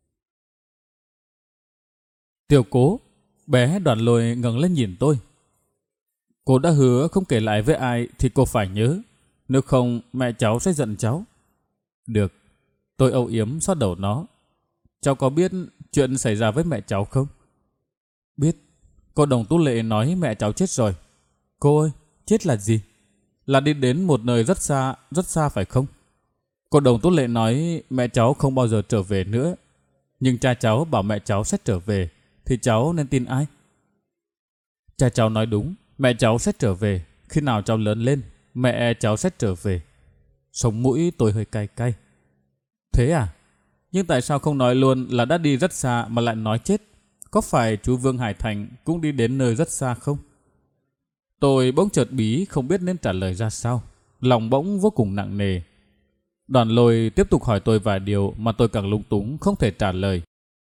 Tiểu Cố, bé Đoàn Lôi ngẩng lên nhìn tôi. Cô đã hứa không kể lại với ai thì cô phải nhớ, nếu không mẹ cháu sẽ giận cháu. Được, tôi âu yếm xoa đầu nó. Cháu có biết chuyện xảy ra với mẹ cháu không? Biết, cô Đồng Tú Lệ nói mẹ cháu chết rồi. Cô ơi, chết là gì? Là đi đến một nơi rất xa phải không? Cô Đồng Tú Lệ nói mẹ cháu không bao giờ trở về nữa. Nhưng cha cháu bảo mẹ cháu sẽ trở về, thì cháu nên tin ai? Cha cháu nói đúng, mẹ cháu sẽ trở về. Khi nào cháu lớn lên, mẹ cháu sẽ trở về. Sống mũi tôi hơi cay cay. Thế à? Nhưng tại sao không nói luôn là đã đi rất xa mà lại nói chết? Có phải chú Vương Hải Thành cũng đi đến nơi rất xa không? Tôi bỗng chợt bí không biết nên trả lời ra sao. Lòng bỗng vô cùng nặng nề. Đoàn Lôi tiếp tục hỏi tôi vài điều mà tôi càng lung túng không thể trả lời.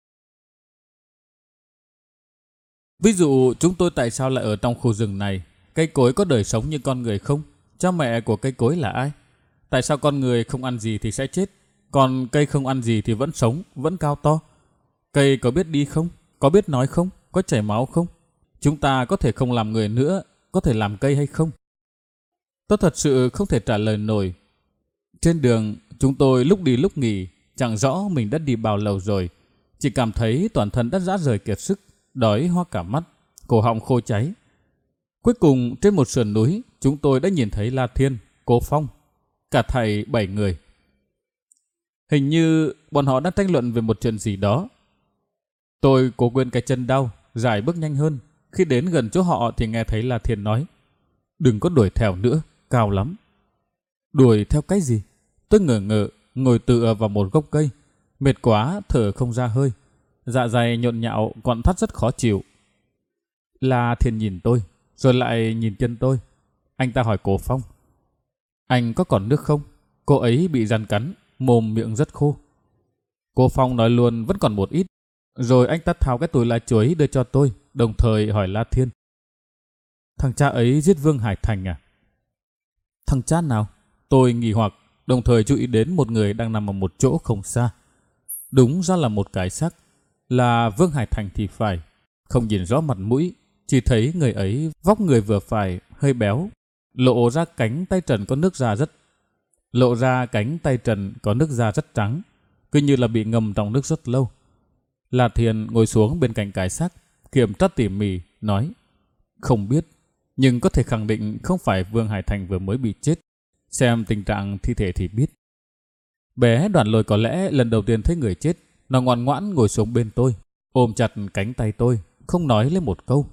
Ví dụ chúng tôi tại sao lại ở trong khu rừng này? Cây cối có đời sống như con người không? Cha mẹ của cây cối là ai? Tại sao con người không ăn gì thì sẽ chết, còn cây không ăn gì thì vẫn sống, vẫn cao to? Cây có biết đi không? Có biết nói không? Có chảy máu không? Chúng ta có thể không làm người nữa, có thể làm cây hay không? Tôi thật sự không thể trả lời nổi. Trên đường, chúng tôi lúc đi lúc nghỉ, chẳng rõ mình đã đi bao lâu rồi. Chỉ cảm thấy toàn thân đã rã rời kiệt sức, đói hoa cả mắt, cổ họng khô cháy. Cuối cùng trên một sườn núi, chúng tôi đã nhìn thấy La Thiên, Cố Phong, cả thảy 7 người. Hình như bọn họ đang tranh luận về một chuyện gì đó. Tôi cố quên cái chân đau, rải bước nhanh hơn. Khi đến gần chỗ họ thì nghe thấy La Thiên nói: đừng có đuổi theo nữa, cao lắm. Đuổi theo cái gì? Tôi ngờ ngợ, ngồi tựa vào một gốc cây. Mệt quá, thở không ra hơi. Dạ dày nhộn nhạo, quặn thắt rất khó chịu. La Thiên nhìn tôi, rồi lại nhìn chân tôi. Anh ta hỏi Cố Phong: anh có còn nước không? Cô ấy bị rắn cắn, mồm miệng rất khô. Cố Phong nói luôn vẫn còn một ít. Rồi anh ta tháo cái túi lá chuối đưa cho tôi, đồng thời hỏi La Thiên. Thằng cha ấy giết Vương Hải Thành à? Thằng cha nào? Tôi nghi hoặc, đồng thời chú ý đến một người đang nằm ở một chỗ không xa. Đúng ra là một cái xác, là Vương Hải Thành thì phải. Không nhìn rõ mặt mũi, chỉ thấy người ấy vóc người vừa phải, hơi béo, lộ ra cánh tay trần có nước da rất trắng, cứ như là bị ngâm trong nước rất lâu. La Thiên ngồi xuống bên cạnh cái xác, kiểm tra tỉ mỉ, nói: không biết, nhưng có thể khẳng định không phải Vương Hải Thành vừa mới bị chết. Xem tình trạng thi thể thì biết. Bé Đoàn Lôi có lẽ lần đầu tiên thấy người chết, nó ngoan ngoãn ngồi xuống bên tôi, ôm chặt cánh tay tôi, không nói lên một câu.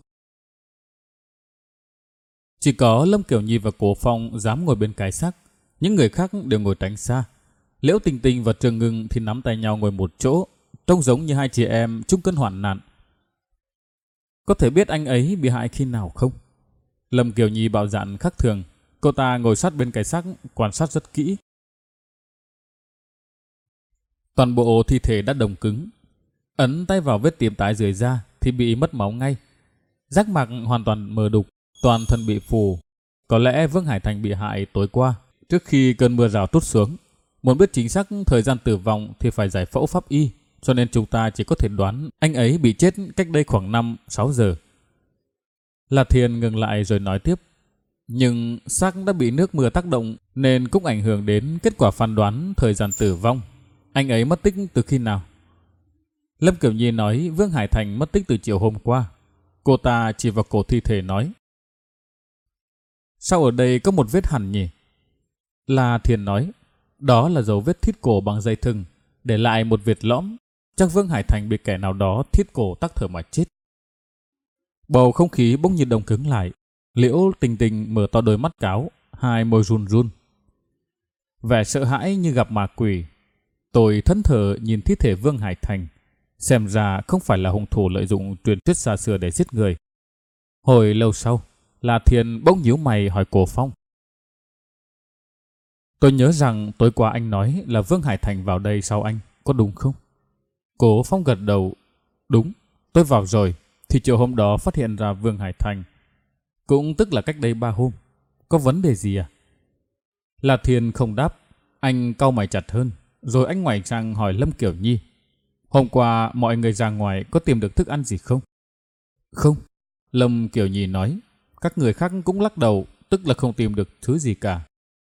Chỉ có Lâm Kiểu Nhi và Cố Phong dám ngồi bên cái xác, những người khác đều ngồi tránh xa. Liễu Tình Tình và Trường Ngưng thì nắm tay nhau ngồi một chỗ, trông giống như hai chị em chung cơn hoạn nạn. Có thể biết anh ấy bị hại khi nào không? Lâm Kiều Nhi bạo dạn khác thường, cô ta ngồi sát bên cái xác quan sát rất kỹ. Toàn bộ thi thể đã đông cứng, ấn tay vào vết tím tái dưới da thì bị mất máu ngay. Giác mạc hoàn toàn mờ đục, toàn thân bị phù. Có lẽ Vương Hải Thành bị hại tối qua, trước khi cơn mưa rào trút xuống. Muốn biết chính xác thời gian tử vong thì phải giải phẫu pháp y, cho nên chúng ta chỉ có thể đoán anh ấy bị chết cách đây khoảng 5-6 giờ. La Thiên ngừng lại rồi nói tiếp. Nhưng xác đã bị nước mưa tác động nên cũng ảnh hưởng đến kết quả phán đoán thời gian tử vong. Anh ấy mất tích từ khi nào? Lâm Kiểu Nhi nói Vương Hải Thành mất tích từ chiều hôm qua. Cô ta chỉ vào cổ thi thể nói: sao ở đây có một vết hằn nhỉ? La Thiên nói: đó là dấu vết thít cổ bằng dây thừng, để lại một vệt lõm. Chắc Vương Hải Thành bị kẻ nào đó thít cổ tắc thở mà chết. Bầu không khí bỗng nhiên đông cứng lại. Liễu Tình Tình mở to đôi mắt cáo, hai môi run run, vẻ sợ hãi như gặp ma quỷ. Tôi thẫn thờ nhìn thi thể Vương Hải Thành, xem ra không phải là hung thủ lợi dụng truyền thuyết xa xưa để giết người. Hồi lâu sau, La Thiên bỗng nhíu mày hỏi Cố Phong: tôi nhớ rằng tối qua anh nói là Vương Hải Thành vào đây sau anh, có đúng không? Cố Phong gật đầu: đúng, tôi vào rồi, thì chiều hôm đó phát hiện ra Vương Hải Thành, cũng tức là cách đây 3 hôm. Có vấn đề gì à? La Thiên không đáp, anh cau mày chặt hơn, rồi anh ngoảnh sang hỏi Lâm Kiểu Nhi: hôm qua mọi người ra ngoài có tìm được thức ăn gì không? Không, Lâm Kiểu Nhi nói. Các người khác cũng lắc đầu, tức là không tìm được thứ gì cả.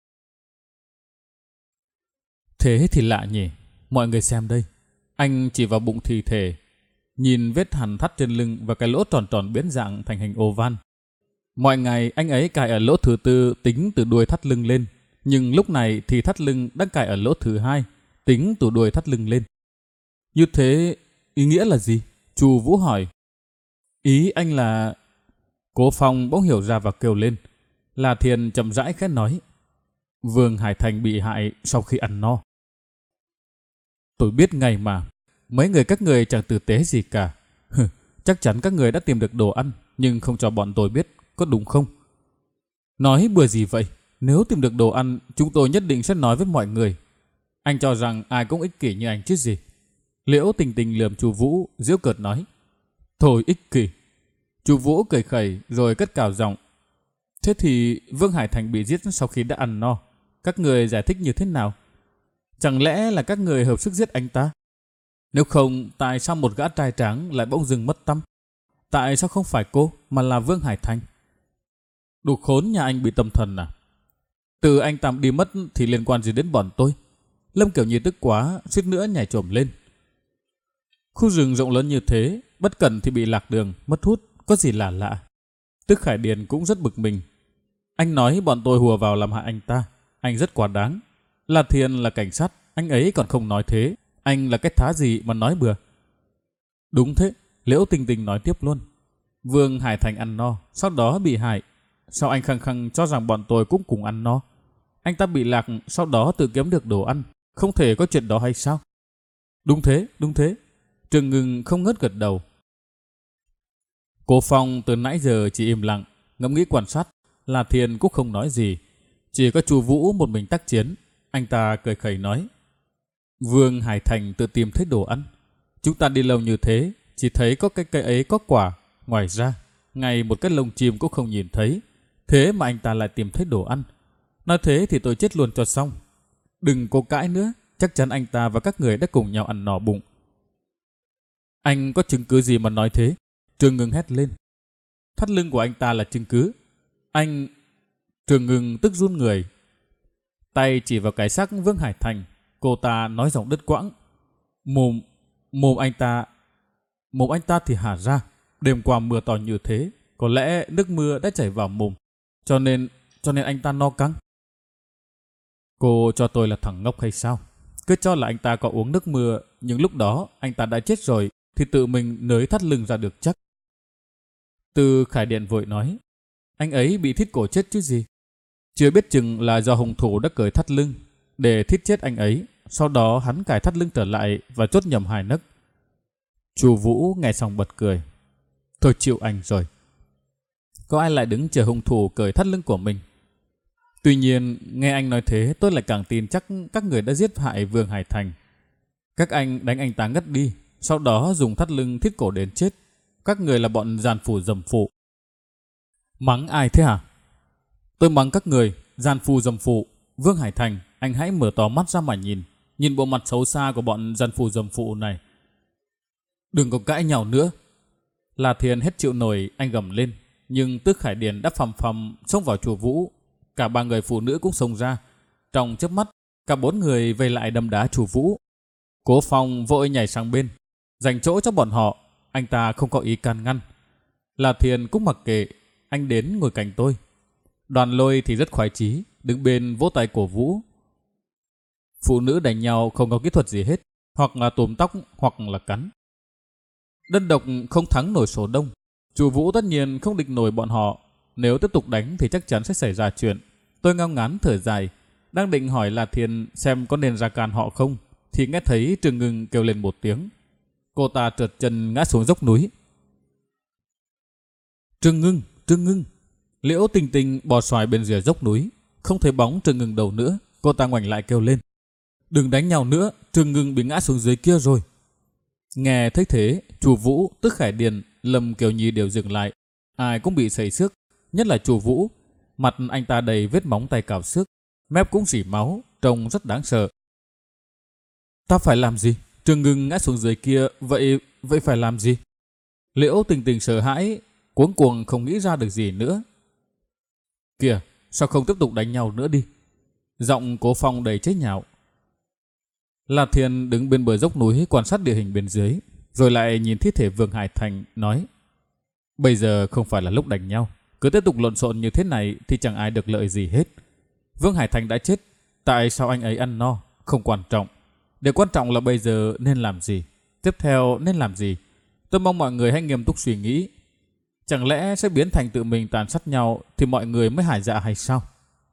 Thế thì lạ nhỉ, mọi người xem đây. Anh chỉ vào bụng thi thể, nhìn vết hằn thắt trên lưng và cái lỗ tròn tròn biến dạng thành hình oval. Mọi ngày anh ấy cài ở lỗ thứ tư tính từ đuôi thắt lưng lên, nhưng lúc này thì thắt lưng đang cài ở lỗ thứ hai tính từ đuôi thắt lưng lên. Như thế ý nghĩa là gì? Chu Vũ hỏi. Ý anh là... Cố Phong bỗng hiểu ra và kêu lên. La Thiên chậm rãi khẽ nói: Vương Hải Thành bị hại sau khi ăn no. Tôi biết ngay mà, mấy người các người chẳng tử tế gì cả. Chắc chắn các người đã tìm được đồ ăn, nhưng không cho bọn tôi biết, có đúng không? Nói bừa gì vậy? Nếu tìm được đồ ăn, chúng tôi nhất định sẽ nói với mọi người. Anh cho rằng ai cũng ích kỷ như anh chứ gì? Liễu Tình Tình lườm Chu Vũ, giễu cợt nói. Thôi ích kỷ. Chu Vũ cười khẩy rồi cất cao giọng. Thế thì Vương Hải Thành bị giết sau khi đã ăn no, các người giải thích như thế nào? Chẳng lẽ là các người hợp sức giết anh ta? Nếu không, tại sao một gã trai tráng lại bỗng dưng mất tăm? Tại sao không phải cô mà là Vương Hải Thành? Đồ khốn nhà anh bị tâm thần à? Từ anh Tam đi mất thì liên quan gì đến bọn tôi? Lâm Kiểu Nhi tức quá, suýt nữa nhảy chồm lên. Khu rừng rộng lớn như thế, bất cẩn thì bị lạc đường, mất hút, có gì lạ lạ. Tức Khải Điền cũng rất bực mình. Anh nói bọn tôi hùa vào làm hại anh ta, anh rất quá đáng. La Thiên là cảnh sát, anh ấy còn không nói thế. Anh là cái thá gì mà nói bừa? Đúng thế, Liễu Tình Tình nói tiếp luôn. Vương Hải Thành ăn no, sau đó bị hại. Sao anh khăng khăng cho rằng bọn tôi cũng cùng ăn no? Anh ta bị lạc, sau đó tự kiếm được đồ ăn. Không thể có chuyện đó hay sao? Đúng thế, đúng thế. Trường Ngưng không ngớt gật đầu. Cố Phong từ nãy giờ chỉ im lặng, ngẫm nghĩ quan sát. La Thiên cũng không nói gì. Chỉ có Chu Vũ một mình tác chiến. Anh ta cười khẩy nói. Vương Hải Thành tự tìm thấy đồ ăn. Chúng ta đi lâu như thế, chỉ thấy có cái cây ấy có quả. Ngoài ra, ngay một cái lông chim cũng không nhìn thấy. Thế mà anh ta lại tìm thấy đồ ăn. Nói thế thì tôi chết luôn cho xong. Đừng có cãi nữa, chắc chắn anh ta và các người đã cùng nhau ăn no bụng. Anh có chứng cứ gì mà nói thế? Trương Ngưng hét lên. Thắt lưng của anh ta là chứng cứ. Anh... Trương Ngưng tức run người. Tay chỉ vào cái xác Vương Hải Thành. Cô ta nói giọng đứt quãng. Mồm anh ta thì hả ra. Đêm qua mưa to như thế, có lẽ nước mưa đã chảy vào mồm. Cho nên anh ta no căng. Cô cho tôi là thằng ngốc hay sao? Cứ cho là anh ta có uống nước mưa, nhưng lúc đó anh ta đã chết rồi, thì tự mình nới thắt lưng ra được chắc. Từ Khải Điện vội nói, anh ấy bị thít cổ chết chứ gì. Chưa biết chừng là do hung thủ đã cởi thắt lưng để thít chết anh ấy. Sau đó hắn cài thắt lưng trở lại và chốt nhầm hai nấc. Chu Vũ nghe xong bật cười. Thôi chịu anh rồi. Có ai lại đứng chờ hung thủ cởi thắt lưng của mình? Tuy nhiên, nghe anh nói thế tôi lại càng tin chắc các người đã giết hại Vương Hải Thành. Các anh đánh anh ta ngất đi, sau đó dùng thắt lưng thít cổ đến chết. Các người là bọn giàn phù dầm phụ. Mắng ai thế hả? Tôi mắng các người, giàn phù dầm phụ. Vương Hải Thành, anh hãy mở to mắt ra mà nhìn bộ mặt xấu xa của bọn giàn phù dầm phụ này. Đừng có cãi nhau nữa. La Thiên hết chịu nổi, anh gầm lên. Nhưng Tước Khải Điền đã phầm phầm xông vào Chu Vũ. Cả ba người phụ nữ cũng xông ra. Trong chớp mắt, cả bốn người vây lại đâm đá Chu Vũ. Cố Phong vội nhảy sang bên, dành chỗ cho bọn họ. Anh ta không có ý can ngăn. La Thiên cũng mặc kệ, anh đến ngồi cạnh tôi. Đoàn Lôi thì rất khoái chí, đứng bên vỗ tay cổ vũ. Phụ nữ đánh nhau không có kỹ thuật gì hết, hoặc là túm tóc hoặc là cắn. Đơn độc không thắng nổi số đông. Chu Vũ tất nhiên không địch nổi bọn họ. Nếu tiếp tục đánh thì chắc chắn sẽ xảy ra chuyện. Tôi ngao ngán thở dài, đang định hỏi La Thiên xem có nên ra can họ không, thì nghe thấy Trương Ngưng kêu lên một tiếng. Cô ta trượt chân ngã xuống dốc núi. Trương Ngưng. Liễu Tình Tình bò xoài bên rìa dốc núi, không thấy bóng Trương Ngưng đâu nữa. Cô ta ngoảnh lại kêu lên. Đừng đánh nhau nữa, Trương Ngưng bị ngã xuống dưới kia rồi. Nghe thấy thế, Chu Vũ, Tước Khải Điền, Lâm Kiều Nhi đều dừng lại. Ai cũng bị sẩy xước, nhất là Chu Vũ. Mặt anh ta đầy vết móng tay cào xước, mép cũng rỉ máu, trông rất đáng sợ. Ta phải làm gì? Trương Ngưng ngã xuống dưới kia, vậy phải làm gì? Liễu Tình Tình sợ hãi, cuống cuồng không nghĩ ra được gì nữa. Kìa, sao không tiếp tục đánh nhau nữa đi? Giọng Cố Phong đầy chế nhạo. La Thiên đứng bên bờ dốc núi quan sát địa hình bên dưới, rồi lại nhìn thi thể Vương Hải Thành, nói: Bây giờ không phải là lúc đánh nhau, cứ tiếp tục lộn xộn như thế này thì chẳng ai được lợi gì hết. Vương Hải Thành đã chết, tại sao anh ấy ăn no? Không quan trọng. Điều quan trọng là bây giờ nên làm gì, tiếp theo nên làm gì. Tôi mong mọi người hãy nghiêm túc suy nghĩ. Chẳng lẽ sẽ biến thành tự mình tàn sát nhau thì mọi người mới hả dạ hay sao?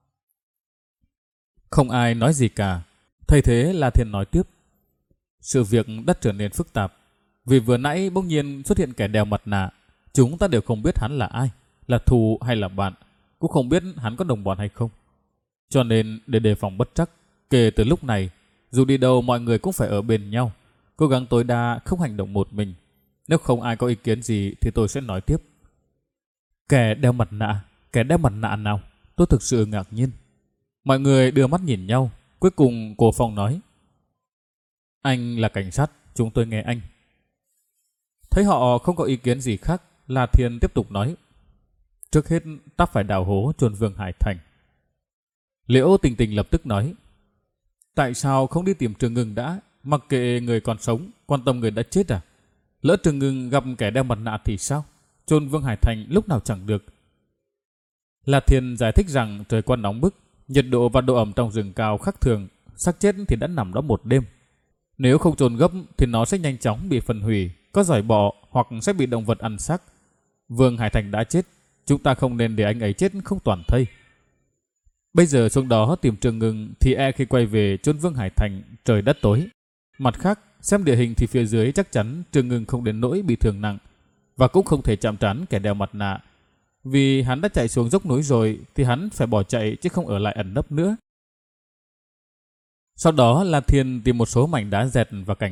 Không ai nói gì cả. Thay thế La Thiên nói tiếp. Sự việc đã trở nên phức tạp, vì vừa nãy bỗng nhiên xuất hiện kẻ đeo mặt nạ. Chúng ta đều không biết hắn là ai, là thù hay là bạn, cũng không biết hắn có đồng bọn hay không. Cho nên để đề phòng bất trắc, kể từ lúc này, dù đi đâu mọi người cũng phải ở bên nhau, cố gắng tối đa không hành động một mình. Nếu không ai có ý kiến gì thì tôi sẽ nói tiếp. Kẻ đeo mặt nạ nào? Tôi thực sự ngạc nhiên. Mọi người đưa mắt nhìn nhau. Cuối cùng Cố Phong nói: Anh là cảnh sát, chúng tôi nghe anh. Thấy họ không có ý kiến gì khác, La Thiên tiếp tục nói: Trước hết ta phải đào hố chôn Vương Hải Thành. Liễu Tình Tình lập tức nói: Tại sao không đi tìm Trương Ngưng đã, mặc kệ người còn sống, quan tâm người đã chết à? Lỡ Trương Ngưng gặp kẻ đeo mặt nạ thì sao? Chôn Vương Hải Thành lúc nào chẳng được. La Thiên giải thích rằng trời quá nóng bức, nhiệt độ và độ ẩm trong rừng cao khác thường, xác chết thì đã nằm đó một đêm. Nếu không chôn gấp thì nó sẽ nhanh chóng bị phân hủy, có giỏi bọ hoặc sẽ bị động vật ăn xác. Vương Hải Thành đã chết, chúng ta không nên để anh ấy chết không toàn thây. Bây giờ xuống đó tìm Trương Ngưng thì khi quay về chôn Vương Hải Thành trời đất tối. Mặt khác, xem địa hình thì phía dưới chắc chắn Trương Ngưng không đến nỗi bị thương nặng, và cũng không thể chạm trán kẻ đeo mặt nạ. Vì hắn đã chạy xuống dốc núi rồi thì hắn phải bỏ chạy chứ không ở lại ẩn nấp nữa. Sau đó La Thiên tìm một số mảnh đá dẹt và cành cây,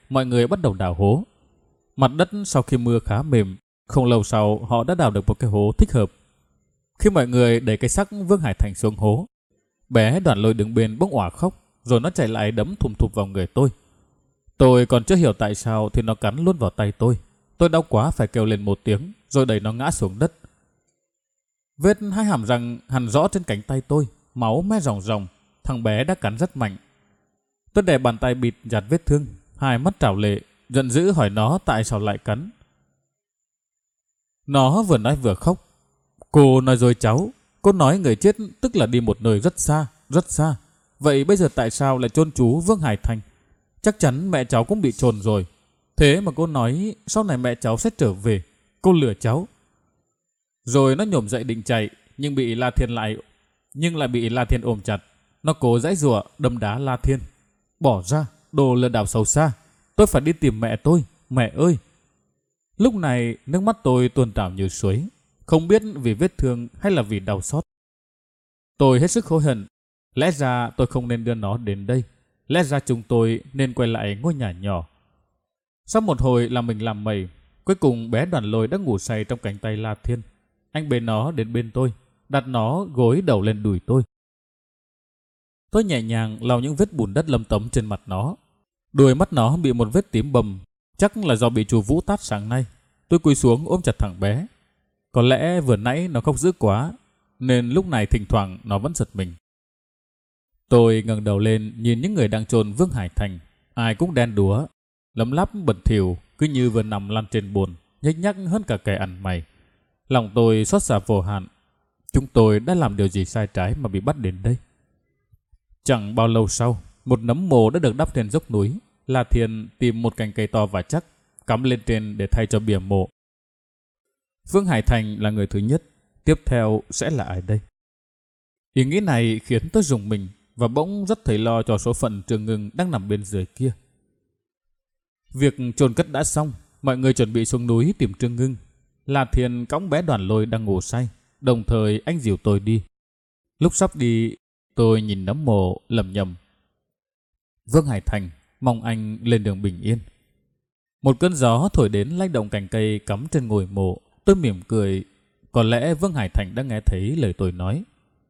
mọi người bắt đầu đào hố. Mặt đất sau khi mưa khá mềm, không lâu sau họ đã đào được một cái hố thích hợp. Khi mọi người đẩy cái xác Vương Hải Thành xuống hố, bé Đoàn Lôi đứng bên bỗng òa khóc, rồi nó chạy lại đấm thùm thụp vào người tôi. Tôi còn chưa hiểu tại sao thì nó cắn luôn vào tay tôi. Tôi đau quá phải kêu lên một tiếng, rồi đẩy nó ngã xuống đất. Vết hai hàm răng hằn rõ trên cánh tay tôi, máu me ròng ròng. Thằng bé đã cắn rất mạnh. Tôi để bàn tay bịt chặt vết thương, hai mắt trào lệ, giận dữ hỏi nó tại sao lại cắn. Nó vừa nói vừa khóc. Cô nói rồi cháu, cô nói người chết tức là đi một nơi rất xa, rất xa. Vậy bây giờ tại sao lại chôn chú Vương Hải Thành? Chắc chắn mẹ cháu cũng bị chôn rồi. Thế mà cô nói sau này mẹ cháu sẽ trở về. Cô lừa cháu. Rồi nó nhổm dậy định chạy, nhưng lại bị La Thiên ôm chặt. Nó cố giãy giụa đâm đá La Thiên. Bỏ ra, đồ lừa đảo xấu xa. Tôi phải đi tìm mẹ tôi, mẹ ơi. Lúc này nước mắt tôi tuôn trào như suối, không biết vì vết thương hay là vì đau xót. Tôi hết sức hối hận. Lẽ ra tôi không nên đưa nó đến đây. Lẽ ra chúng tôi nên quay lại ngôi nhà nhỏ. Sau một hồi làm mình làm mẩy, cuối cùng bé Đoàn Lôi đã ngủ say trong cánh tay La Thiên. Anh bế nó đến bên tôi, đặt nó gối đầu lên đùi tôi. Tôi nhẹ nhàng lau những vết bùn đất lấm tấm trên mặt nó. Đuôi mắt nó bị một vết tím bầm, chắc là do bị chú Vũ tát sáng nay. Tôi cúi xuống ôm chặt thằng bé. Có lẽ vừa nãy nó khóc dữ quá, nên lúc này thỉnh thoảng nó vẫn giật mình. Tôi ngẩng đầu lên nhìn những người đang chôn Vương Hải Thành, ai cũng đen đúa, lấm láp bẩn thỉu, cứ như vừa nằm lăn trên bùn, nhếch nhác hơn cả kẻ ăn mày. Lòng tôi xót xa vô hạn. Chúng tôi đã làm điều gì sai trái mà bị bắt đến đây? Chẳng bao lâu sau, một nấm mồ đã được đắp trên dốc núi. La Thiên tìm một cành cây to và chắc, cắm lên trên để thay cho bìa mộ. Vương Hải Thành là người thứ nhất, tiếp theo sẽ là ai đây? Ý nghĩ này khiến tôi rùng mình và bỗng rất thấy lo cho số phận Trường Ngưng đang nằm bên dưới kia. Việc chôn cất đã xong, mọi người chuẩn bị xuống núi tìm Trương Ngưng. La Thiên cõng bé Đoàn Lôi đang ngủ say, đồng thời anh dìu tôi đi. Lúc sắp đi, tôi nhìn nấm mồ lẩm nhẩm: Vương Hải Thành, mong anh lên đường bình yên. Một cơn gió thổi đến lay động cành cây cắm trên ngôi mộ. Tôi mỉm cười, có lẽ Vương Hải Thành đã nghe thấy lời tôi nói.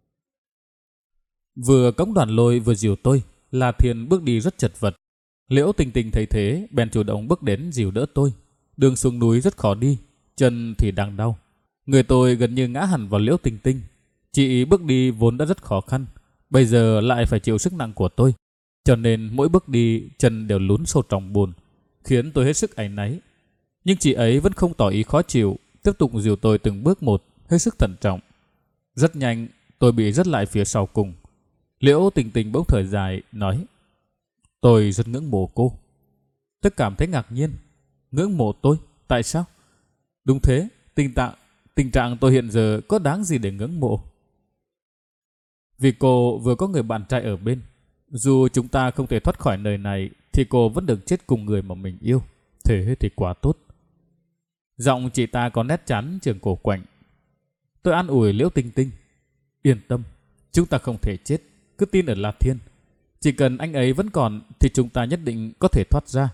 Vừa cõng Đoàn Lôi vừa dìu tôi, La Thiên bước đi rất chật vật. Liễu Tình Tình thấy thế, bèn chủ động bước đến dìu đỡ tôi. Đường xuống núi rất khó đi, chân thì đang đau. Người tôi gần như ngã hẳn vào Liễu Tình Tình. Chị bước đi vốn đã rất khó khăn, bây giờ lại phải chịu sức nặng của tôi, cho nên mỗi bước đi chân đều lún sâu trong bùn, khiến tôi hết sức áy náy. Nhưng chị ấy vẫn không tỏ ý khó chịu, tiếp tục dìu tôi từng bước một, hết sức thận trọng. Rất nhanh, tôi bị dắt lại phía sau cùng. Liễu Tình Tình bỗng thở dài, nói: Tôi rất ngưỡng mộ cô. Tôi cảm thấy ngạc nhiên. Ngưỡng mộ tôi? Tại sao? Đúng thế, tình trạng tôi hiện giờ có đáng gì để ngưỡng mộ? Vì cô vừa có người bạn trai ở bên. Dù chúng ta không thể thoát khỏi nơi này, thì cô vẫn được chết cùng người mà mình yêu. Thế thì quá tốt. Giọng chị ta có nét chán trường cổ quạnh. Tôi an ủi Liễu Tình Tình: Yên tâm, chúng ta không thể chết. Cứ tin ở La Thiên. Chỉ cần anh ấy vẫn còn thì chúng ta nhất định có thể thoát ra.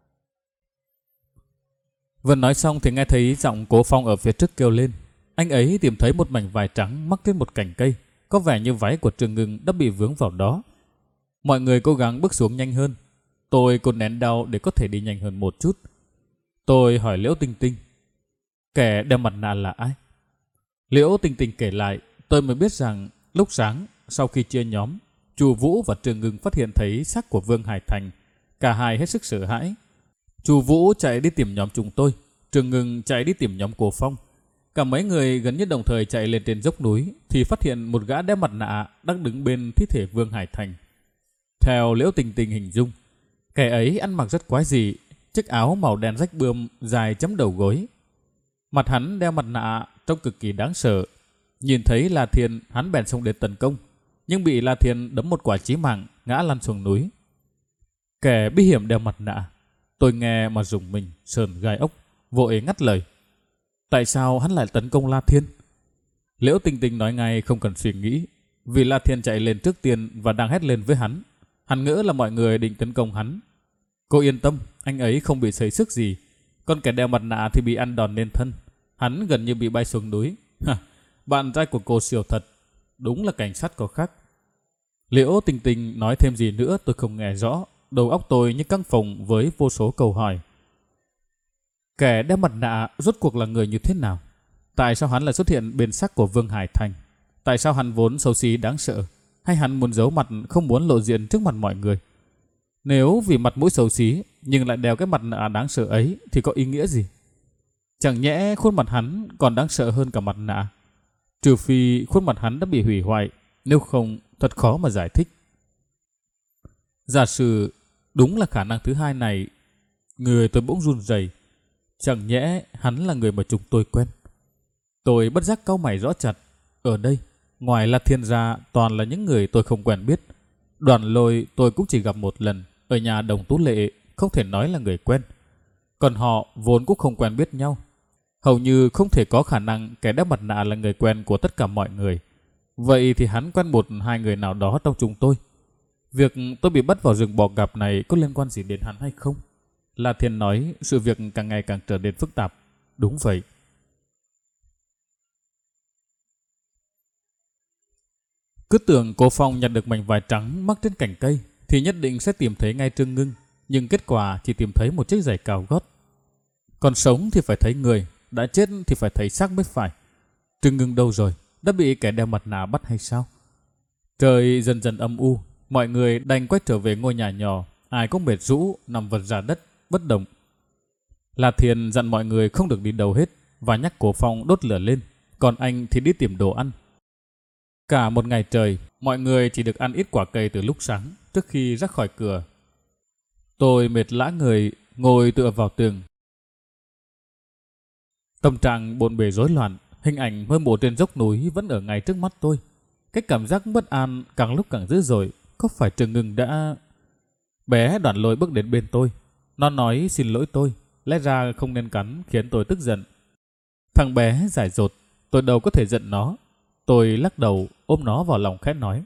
Vừa nói xong thì nghe thấy giọng Cố Phong ở phía trước kêu lên. Anh ấy tìm thấy một mảnh vải trắng mắc trên một cành cây, có vẻ như váy của Trường Ngưng đã bị vướng vào đó. Mọi người cố gắng bước xuống nhanh hơn. Tôi cố nén đau để có thể đi nhanh hơn một chút. Tôi hỏi Liễu Tình Tình: Kẻ đeo mặt nạ là ai? Liễu Tình Tình kể lại. Tôi mới biết rằng lúc sáng sau khi chia nhóm, Chu Vũ và Trường Ngưng phát hiện thấy xác của Vương Hải Thành. Cả hai hết sức sợ hãi. Chu Vũ chạy đi tìm nhóm chúng tôi, Trường Ngưng chạy đi tìm nhóm Cố Phong. Cả mấy người gần như đồng thời chạy lên trên dốc núi thì phát hiện một gã đeo mặt nạ đang đứng bên thi thể Vương Hải Thành. Theo Liễu Tình Tình hình dung, kẻ ấy ăn mặc rất quái dị, chiếc áo màu đen rách bươm dài chấm đầu gối. Mặt hắn đeo mặt nạ trông cực kỳ đáng sợ. Nhìn thấy La Thiên, hắn bèn xông đến tấn công, nhưng bị La Thiên đấm một quả chí mạng, ngã lăn xuống núi. Kẻ bí hiểm đeo mặt nạ. Tôi nghe mà rùng mình, sờn gai ốc, vội ngắt lời: Tại sao hắn lại tấn công La Thiên? Liễu Tình Tình nói ngay không cần suy nghĩ, vì La Thiên chạy lên trước tiên và đang hét lên với hắn. Hắn ngỡ là mọi người định tấn công hắn. Cô yên tâm, anh ấy không bị sẩy sức gì. Còn kẻ đeo mặt nạ thì bị ăn đòn nên thân. Hắn gần như bị bay xuống núi. Bạn trai của cô siêu thật. Đúng là cảnh sát có khác. Liễu Tình Tình nói thêm gì nữa tôi không nghe rõ. Đầu óc tôi như căng phồng với vô số câu hỏi. Kẻ đeo mặt nạ rốt cuộc là người như thế nào? Tại sao hắn lại xuất hiện bên sắc của Vương Hải Thành? Tại sao hắn vốn xấu xí đáng sợ? Hay hắn muốn giấu mặt không muốn lộ diện trước mặt mọi người? Nếu vì mặt mũi xấu xí nhưng lại đeo cái mặt nạ đáng sợ ấy thì có ý nghĩa gì? Chẳng nhẽ khuôn mặt hắn còn đáng sợ hơn cả mặt nạ? Trừ phi khuôn mặt hắn đã bị hủy hoại, nếu không thật khó mà giải thích. Giả sử đúng là khả năng thứ hai này, người tôi bỗng run rẩy. Chẳng nhẽ hắn là người mà chúng tôi quen? Tôi bất giác cau mày rõ chặt. Ở đây, ngoài La Thiên ra toàn là những người tôi không quen biết. Đoàn Lôi tôi cũng chỉ gặp một lần ở nhà Đồng Tú Lệ, không thể nói là người quen. Còn họ vốn cũng không quen biết nhau. Hầu như không thể có khả năng kẻ đeo mặt nạ là người quen của tất cả mọi người. Vậy thì hắn quen một hai người nào đó trong chúng tôi. Việc tôi bị bắt vào rừng bò cạp này có liên quan gì đến hắn hay không? La Thiên nói sự việc càng ngày càng trở nên phức tạp. Đúng vậy. Cứ tưởng cô Phong nhặt được mảnh vải trắng mắc trên cành cây thì nhất định sẽ tìm thấy ngay Trương Ngưng. Nhưng kết quả chỉ tìm thấy một chiếc giày cao gót. Còn sống thì phải thấy người, đã chết thì phải thấy xác mới phải. Trương Ngưng đâu rồi? Đã bị kẻ đeo mặt nạ bắt hay sao? Trời dần dần âm u, mọi người đành quay trở về ngôi nhà nhỏ. Ai cũng mệt rũ, nằm vật ra đất, bất động. La Thiên dặn mọi người không được đi đâu hết và nhắc Cố Phong đốt lửa lên, còn anh thì đi tìm đồ ăn. Cả một ngày trời, mọi người chỉ được ăn ít quả cây từ lúc sáng trước khi ra khỏi cửa. Tôi mệt lã người, ngồi tựa vào tường. Tâm trạng bộn bề rối loạn, hình ảnh mơ mộ trên dốc núi vẫn ở ngay trước mắt tôi. Cái cảm giác bất an càng lúc càng dữ dội. Có phải Trương Ngưng đã... Bé Đoàn Lôi bước đến bên tôi. Nó nói xin lỗi tôi. Lẽ ra không nên cắn khiến tôi tức giận. Thằng bé dại dột, tôi đâu có thể giận nó. Tôi lắc đầu ôm nó vào lòng khẽ nói.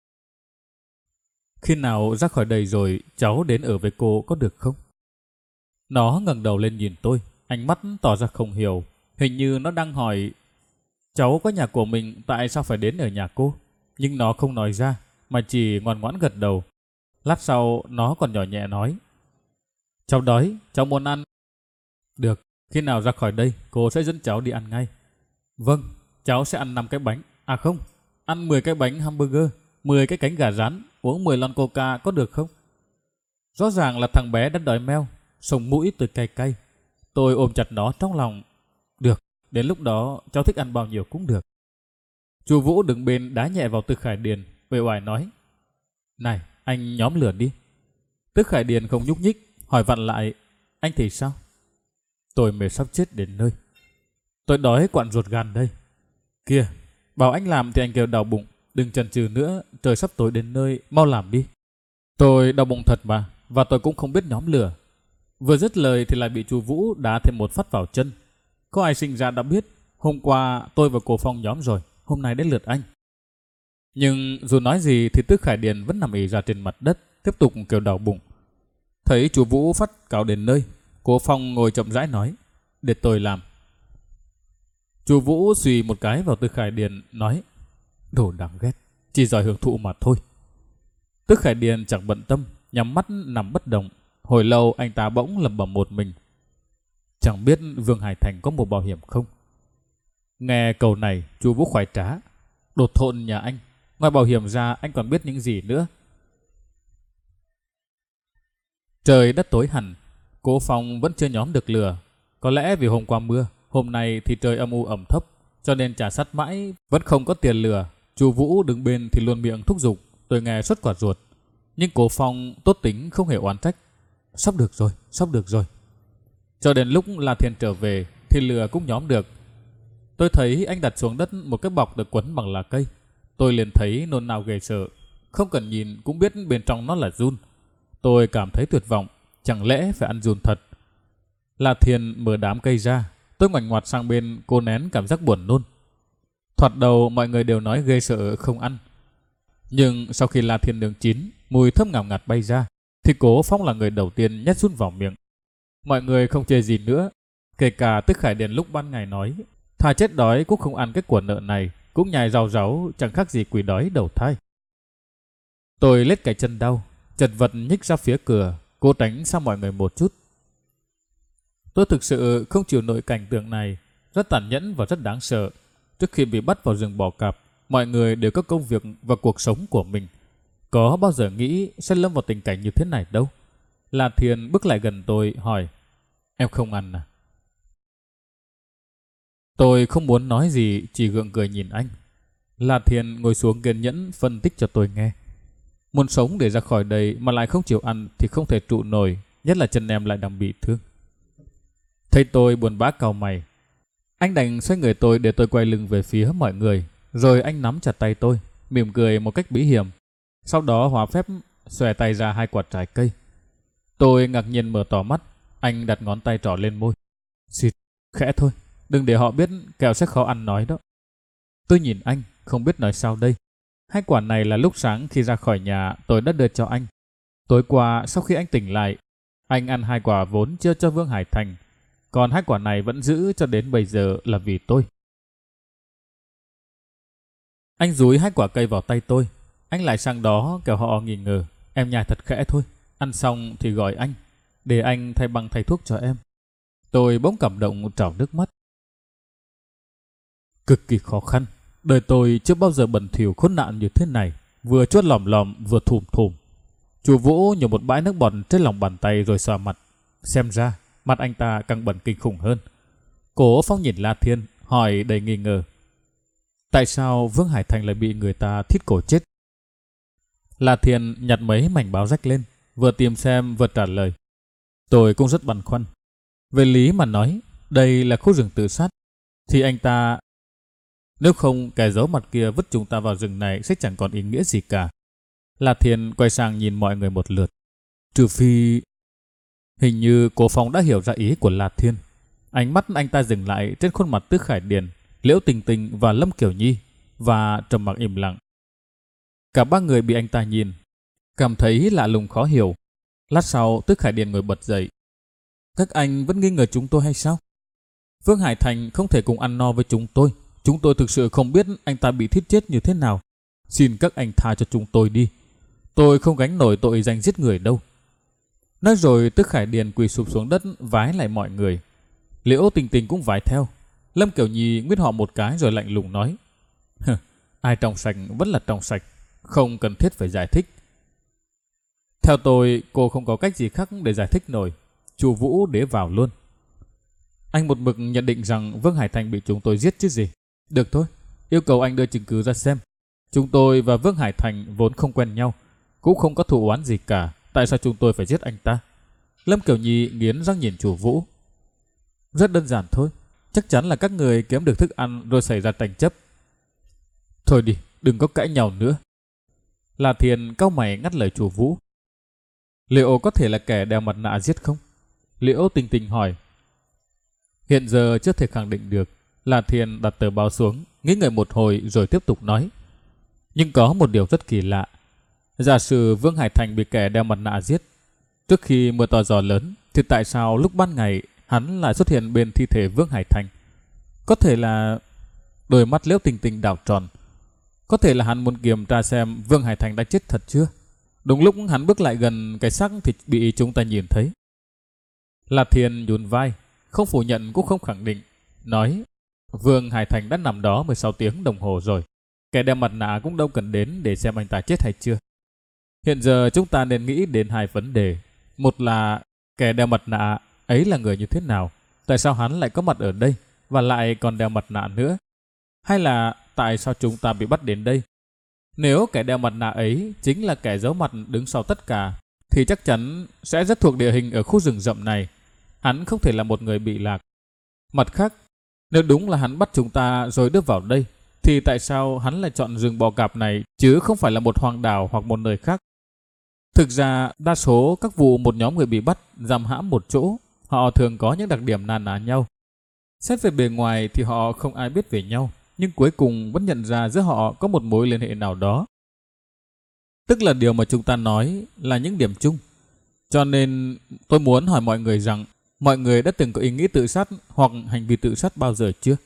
Khi nào ra khỏi đây rồi cháu đến ở với cô có được không? Nó ngẩng đầu lên nhìn tôi, ánh mắt tỏ ra không hiểu. Hình như nó đang hỏi cháu có nhà của mình tại sao phải đến ở nhà cô. Nhưng nó không nói ra mà chỉ ngoan ngoãn gật đầu. Lát sau nó còn nhỏ nhẹ nói. Cháu đói, cháu muốn ăn. Được, khi nào ra khỏi đây cô sẽ dẫn cháu đi ăn ngay. Vâng, cháu sẽ ăn 5 cái bánh. À không, ăn 10 cái bánh hamburger, 10 cái cánh gà rán, uống 10 lon coca có được không? Rõ ràng là thằng bé đã đói meo, sống mũi từ cay cay. Tôi ôm chặt nó trong lòng. Được, đến lúc đó cháu thích ăn bao nhiêu cũng được. Chú Vũ đứng bên đá nhẹ vào Tư Khải Điền, uể oải nói. Này, anh nhóm lửa đi. Tư Khải Điền không nhúc nhích, hỏi vặn lại. Anh thì sao? Tôi mệt sắp chết đến nơi. Tôi đói quặn ruột gan đây. Kìa, bảo anh làm thì anh kêu đau bụng. Đừng chần chừ nữa, trời sắp tối đến nơi, mau làm đi. Tôi đau bụng thật mà, và tôi cũng không biết nhóm lửa. Vừa dứt lời thì lại bị chú Vũ đá thêm một phát vào chân. Có ai sinh ra đã biết, hôm qua tôi và cô Phong nhóm rồi, hôm nay đến lượt anh. Nhưng dù nói gì thì Tức Khải Điền vẫn nằm ì ra trên mặt đất, tiếp tục kêu đau bụng. Thấy chú Vũ phát cáo đến nơi, cô Phong ngồi chậm rãi nói, để tôi làm. Chú Vũ xùy một cái vào Tức Khải Điền, nói, đồ đáng ghét, chỉ giỏi hưởng thụ mà thôi. Tức Khải Điền chẳng bận tâm, nhắm mắt nằm bất động. Hồi lâu anh ta bỗng lẩm bẩm một mình. Chẳng biết Vương Hải Thành có một bảo hiểm không? Nghe câu này, chú Vũ khoái trá. Đột thộn nhà anh, ngoài bảo hiểm ra anh còn biết những gì nữa? Trời đất tối hẳn, Cố Phong vẫn chưa nhóm được lửa. Có lẽ vì hôm qua mưa, hôm nay thì trời âm u ẩm thấp, cho nên chà sắt mãi vẫn không có tiền lửa. Chú Vũ đứng bên thì luôn miệng thúc giục, tôi nghe sốt quả ruột. Nhưng Cố Phong tốt tính không hề oán trách. Sắp được rồi, sắp được rồi. Cho đến lúc La Thiên trở về thì lửa cũng nhóm được. Tôi thấy anh đặt xuống đất một cái bọc được quấn bằng lá cây. Tôi liền thấy nôn nao ghê sợ. Không cần nhìn cũng biết bên trong nó là giun. Tôi cảm thấy tuyệt vọng. Chẳng lẽ phải ăn giun thật? La Thiên mở đám cây ra. Tôi ngoảnh ngoặt sang bên, cô nén cảm giác buồn nôn. Thoạt đầu mọi người đều nói ghê sợ không ăn. Nhưng sau khi La Thiên nướng chín, mùi thơm ngào ngạt bay ra, thì Cố Phong là người đầu tiên nhét sút vào miệng. Mọi người không chê gì nữa, kể cả Tức Khải Điền lúc ban ngày nói thà chết đói cũng không ăn cái của nợ này, cũng nhai rau ráu chẳng khác gì quỷ đói đầu thai. Tôi lết cái chân đau, chật vật nhích ra phía cửa, cố tránh xa mọi người một chút. Tôi thực sự không chịu nổi cảnh tượng này, rất tàn nhẫn và rất đáng sợ. Trước khi bị bắt vào rừng bò cạp, mọi người đều có công việc và cuộc sống của mình. Có bao giờ nghĩ sẽ lâm vào tình cảnh như thế này đâu. La Thiên bước lại gần tôi hỏi, em không ăn à? Tôi không muốn nói gì, chỉ gượng cười nhìn anh. La Thiên ngồi xuống kiên nhẫn phân tích cho tôi nghe. Muốn sống để ra khỏi đây mà lại không chịu ăn thì không thể trụ nổi, nhất là chân em lại đang bị thương. Thấy tôi buồn bã cau mày, anh đành xoay người tôi để tôi quay lưng về phía mọi người, rồi anh nắm chặt tay tôi, mỉm cười một cách bí hiểm. Sau đó hóa phép xòe tay ra 2 quả trái cây. Tôi ngạc nhiên mở to mắt, anh đặt ngón tay trỏ lên môi. Xịt, khẽ thôi, đừng để họ biết, kẻo sẽ khó ăn nói đó. Tôi nhìn anh, không biết nói sao đây. 2 quả này là lúc sáng khi ra khỏi nhà tôi đã đưa cho anh. Tối qua sau khi anh tỉnh lại, anh ăn 2 quả vốn chưa cho Vương Hải Thành, còn 2 quả này vẫn giữ cho đến bây giờ là vì tôi. Anh dúi 2 quả cây vào tay tôi. Anh lại sang đó kẻo họ nghi ngờ. Em nhai thật khẽ thôi, ăn xong thì gọi anh, để anh thay băng thay thuốc cho em. Tôi bỗng cảm động trào nước mắt. Cực kỳ khó khăn, đời tôi chưa bao giờ bẩn thỉu khốn nạn như thế này, vừa chuốt lòm lòm vừa thùm thùm. Chú Vũ nhổ một bãi nước bọt trên lòng bàn tay rồi xoa mặt. Xem ra mặt anh ta càng bẩn kinh khủng hơn. Cố Phong nhìn La Thiên hỏi đầy nghi ngờ, tại sao Vương Hải Thành lại bị người ta thít cổ chết? La Thiên nhặt mấy mảnh báo rách lên, vừa tìm xem vừa trả lời. Tôi cũng rất băn khoăn. Về lý mà nói, đây là khu rừng tự sát, thì anh ta... Nếu không, kẻ giấu mặt kia vứt chúng ta vào rừng này sẽ chẳng còn ý nghĩa gì cả. La Thiên quay sang nhìn mọi người một lượt. Trừ phi... Hình như Cố Phong đã hiểu ra ý của La Thiên. Ánh mắt anh ta dừng lại trên khuôn mặt Tức Khải Điền, Liễu Tình Tình và Lâm Kiều Nhi, và trầm mặc im lặng. Cả 3 người bị anh ta nhìn, cảm thấy lạ lùng khó hiểu. Lát sau Tức Khải Điền ngồi bật dậy. Các anh vẫn nghi ngờ chúng tôi hay sao? Vương Hải Thành không thể cùng ăn no với chúng tôi. Chúng tôi thực sự không biết anh ta bị thít chết như thế nào. Xin các anh tha cho chúng tôi đi. Tôi không gánh nổi tội danh giết người đâu. Nói rồi Tức Khải Điền quỳ sụp xuống đất vái lại mọi người. Liễu Tình Tình cũng vái theo. Lâm Kiều Nhi nguyết họ một cái rồi lạnh lùng nói, ai trong sạch vẫn là trong sạch, không cần thiết phải giải thích. Theo tôi, cô không có cách gì khác để giải thích nổi. Chu Vũ đế vào luôn. Anh một mực nhận định rằng Vương Hải Thành bị chúng tôi giết chứ gì. Được thôi, yêu cầu anh đưa chứng cứ ra xem. Chúng tôi và Vương Hải Thành vốn không quen nhau, cũng không có thù oán gì cả. Tại sao chúng tôi phải giết anh ta? Lâm Kiều Nhi nghiến răng nhìn Chu Vũ. Rất đơn giản thôi. Chắc chắn là các người kiếm được thức ăn rồi xảy ra tranh chấp. Thôi đi, đừng có cãi nhau nữa. La Thiên cau mày ngắt lời Chu Vũ. Liệu có thể là kẻ đeo mặt nạ giết không? Liễu Tình Tình hỏi. Hiện giờ chưa thể khẳng định được. La Thiên đặt tờ báo xuống, nghĩ ngợi một hồi rồi tiếp tục nói. Nhưng có một điều rất kỳ lạ. Giả sử Vương Hải Thành bị kẻ đeo mặt nạ giết trước khi mưa to gió lớn, thì tại sao lúc ban ngày hắn lại xuất hiện bên thi thể Vương Hải Thành? Có thể là... Đôi mắt Liễu Tình Tình đảo tròn. Có thể là hắn muốn kiểm tra xem Vương Hải Thành đã chết thật chưa. Đúng lúc hắn bước lại gần cái xác thì bị chúng ta nhìn thấy. La Thiên nhún vai, không phủ nhận cũng không khẳng định, nói Vương Hải Thành đã nằm đó 16 tiếng đồng hồ rồi. Kẻ đeo mặt nạ cũng đâu cần đến để xem anh ta chết hay chưa. Hiện giờ chúng ta nên nghĩ đến 2 vấn đề. Một là kẻ đeo mặt nạ ấy là người như thế nào? Tại sao hắn lại có mặt ở đây và lại còn đeo mặt nạ nữa? Hay là tại sao chúng ta bị bắt đến đây? Nếu kẻ đeo mặt nạ ấy chính là kẻ giấu mặt đứng sau tất cả, thì chắc chắn sẽ rất thuộc địa hình ở khu rừng rậm này. Hắn không thể là một người bị lạc. Mặt khác, nếu đúng là hắn bắt chúng ta rồi đưa vào đây, thì tại sao hắn lại chọn rừng bò cạp này chứ không phải là một hoang đảo hoặc một nơi khác? Thực ra, đa số các vụ một nhóm người bị bắt giam hãm một chỗ, họ thường có những đặc điểm na ná nhau. Xét về bề ngoài thì họ không ai biết về nhau, nhưng cuối cùng vẫn nhận ra giữa họ có một mối liên hệ nào đó. Tức là điều mà chúng ta nói là những điểm chung. Cho nên tôi muốn hỏi mọi người rằng mọi người đã từng có ý nghĩ tự sát hoặc hành vi tự sát bao giờ chưa?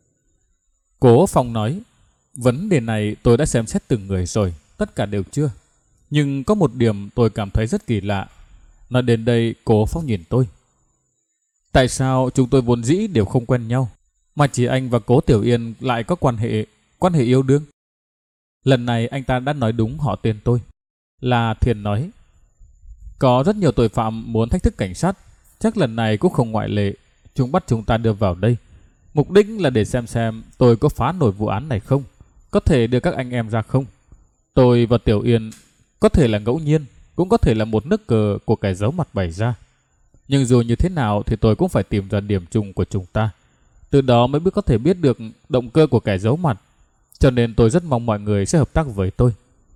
Cố Phong nói, vấn đề này tôi đã xem xét từng người rồi, tất cả đều chưa. Nhưng có một điểm tôi cảm thấy rất kỳ lạ. Nói đến đây, Cố Phong nhìn tôi. Tại sao chúng tôi vốn dĩ đều không quen nhau, mà chỉ anh và Cố Tiểu Yên lại có quan hệ yêu đương? Lần này anh ta đã nói đúng họ tên tôi. Là Thiền nói, có rất nhiều tội phạm muốn thách thức cảnh sát, chắc lần này cũng không ngoại lệ. Chúng bắt chúng ta đưa vào đây, mục đích là để xem tôi có phá nổi vụ án này không, có thể đưa các anh em ra không. Tôi và Tiểu Yên có thể là ngẫu nhiên, cũng có thể là một nước cờ của kẻ giấu mặt bày ra. Nhưng dù như thế nào thì tôi cũng phải tìm ra điểm chung của chúng ta. Từ đó mới có thể biết được động cơ của kẻ giấu mặt. Cho nên tôi rất mong mọi người sẽ hợp tác với tôi.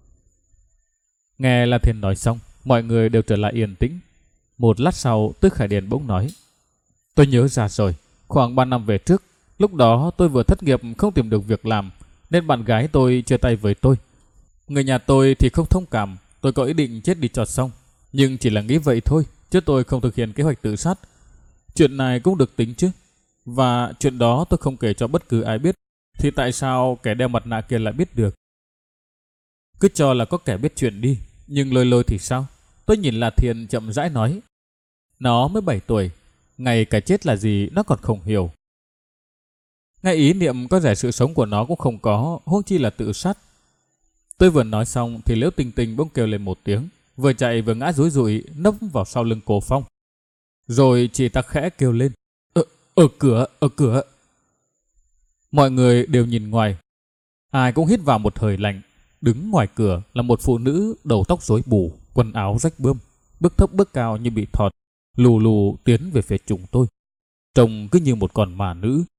Nghe La Thiên nói xong, mọi người đều trở lại yên tĩnh. Một lát sau, Tức Khải Điền bỗng nói, tôi nhớ ra rồi, khoảng 3 năm về trước, lúc đó tôi vừa thất nghiệp không tìm được việc làm, nên bạn gái tôi chia tay với tôi. Người nhà tôi thì không thông cảm, tôi có ý định chết đi cho xong. Nhưng chỉ là nghĩ vậy thôi, chứ tôi không thực hiện kế hoạch tự sát. Chuyện này cũng được tính chứ. Và chuyện đó tôi không kể cho bất cứ ai biết, thì tại sao kẻ đeo mặt nạ kia lại biết được? Cứ cho là có kẻ biết chuyện đi, nhưng Lôi Lôi thì sao? Tôi nhìn La Thiên chậm rãi nói, nó mới 7 tuổi, ngày cái chết là gì nó còn không hiểu. Ngay ý niệm có rẻ sự sống của nó cũng không có, huống chi là tự sát. Tôi vừa nói xong thì Liễu Tình Tình bỗng kêu lên một tiếng, vừa chạy vừa ngã rúi rụi nấp vào sau lưng Cố Phong. Rồi chị ta khẽ kêu lên, ở cửa. Mọi người đều nhìn ngoài, ai cũng hít vào một hơi lạnh. Đứng ngoài cửa là một phụ nữ đầu tóc rối bù, quần áo rách bươm, bước thấp bước cao như bị thọt, lù lù tiến về phía chúng tôi. Trông cứ như một con ma nữ.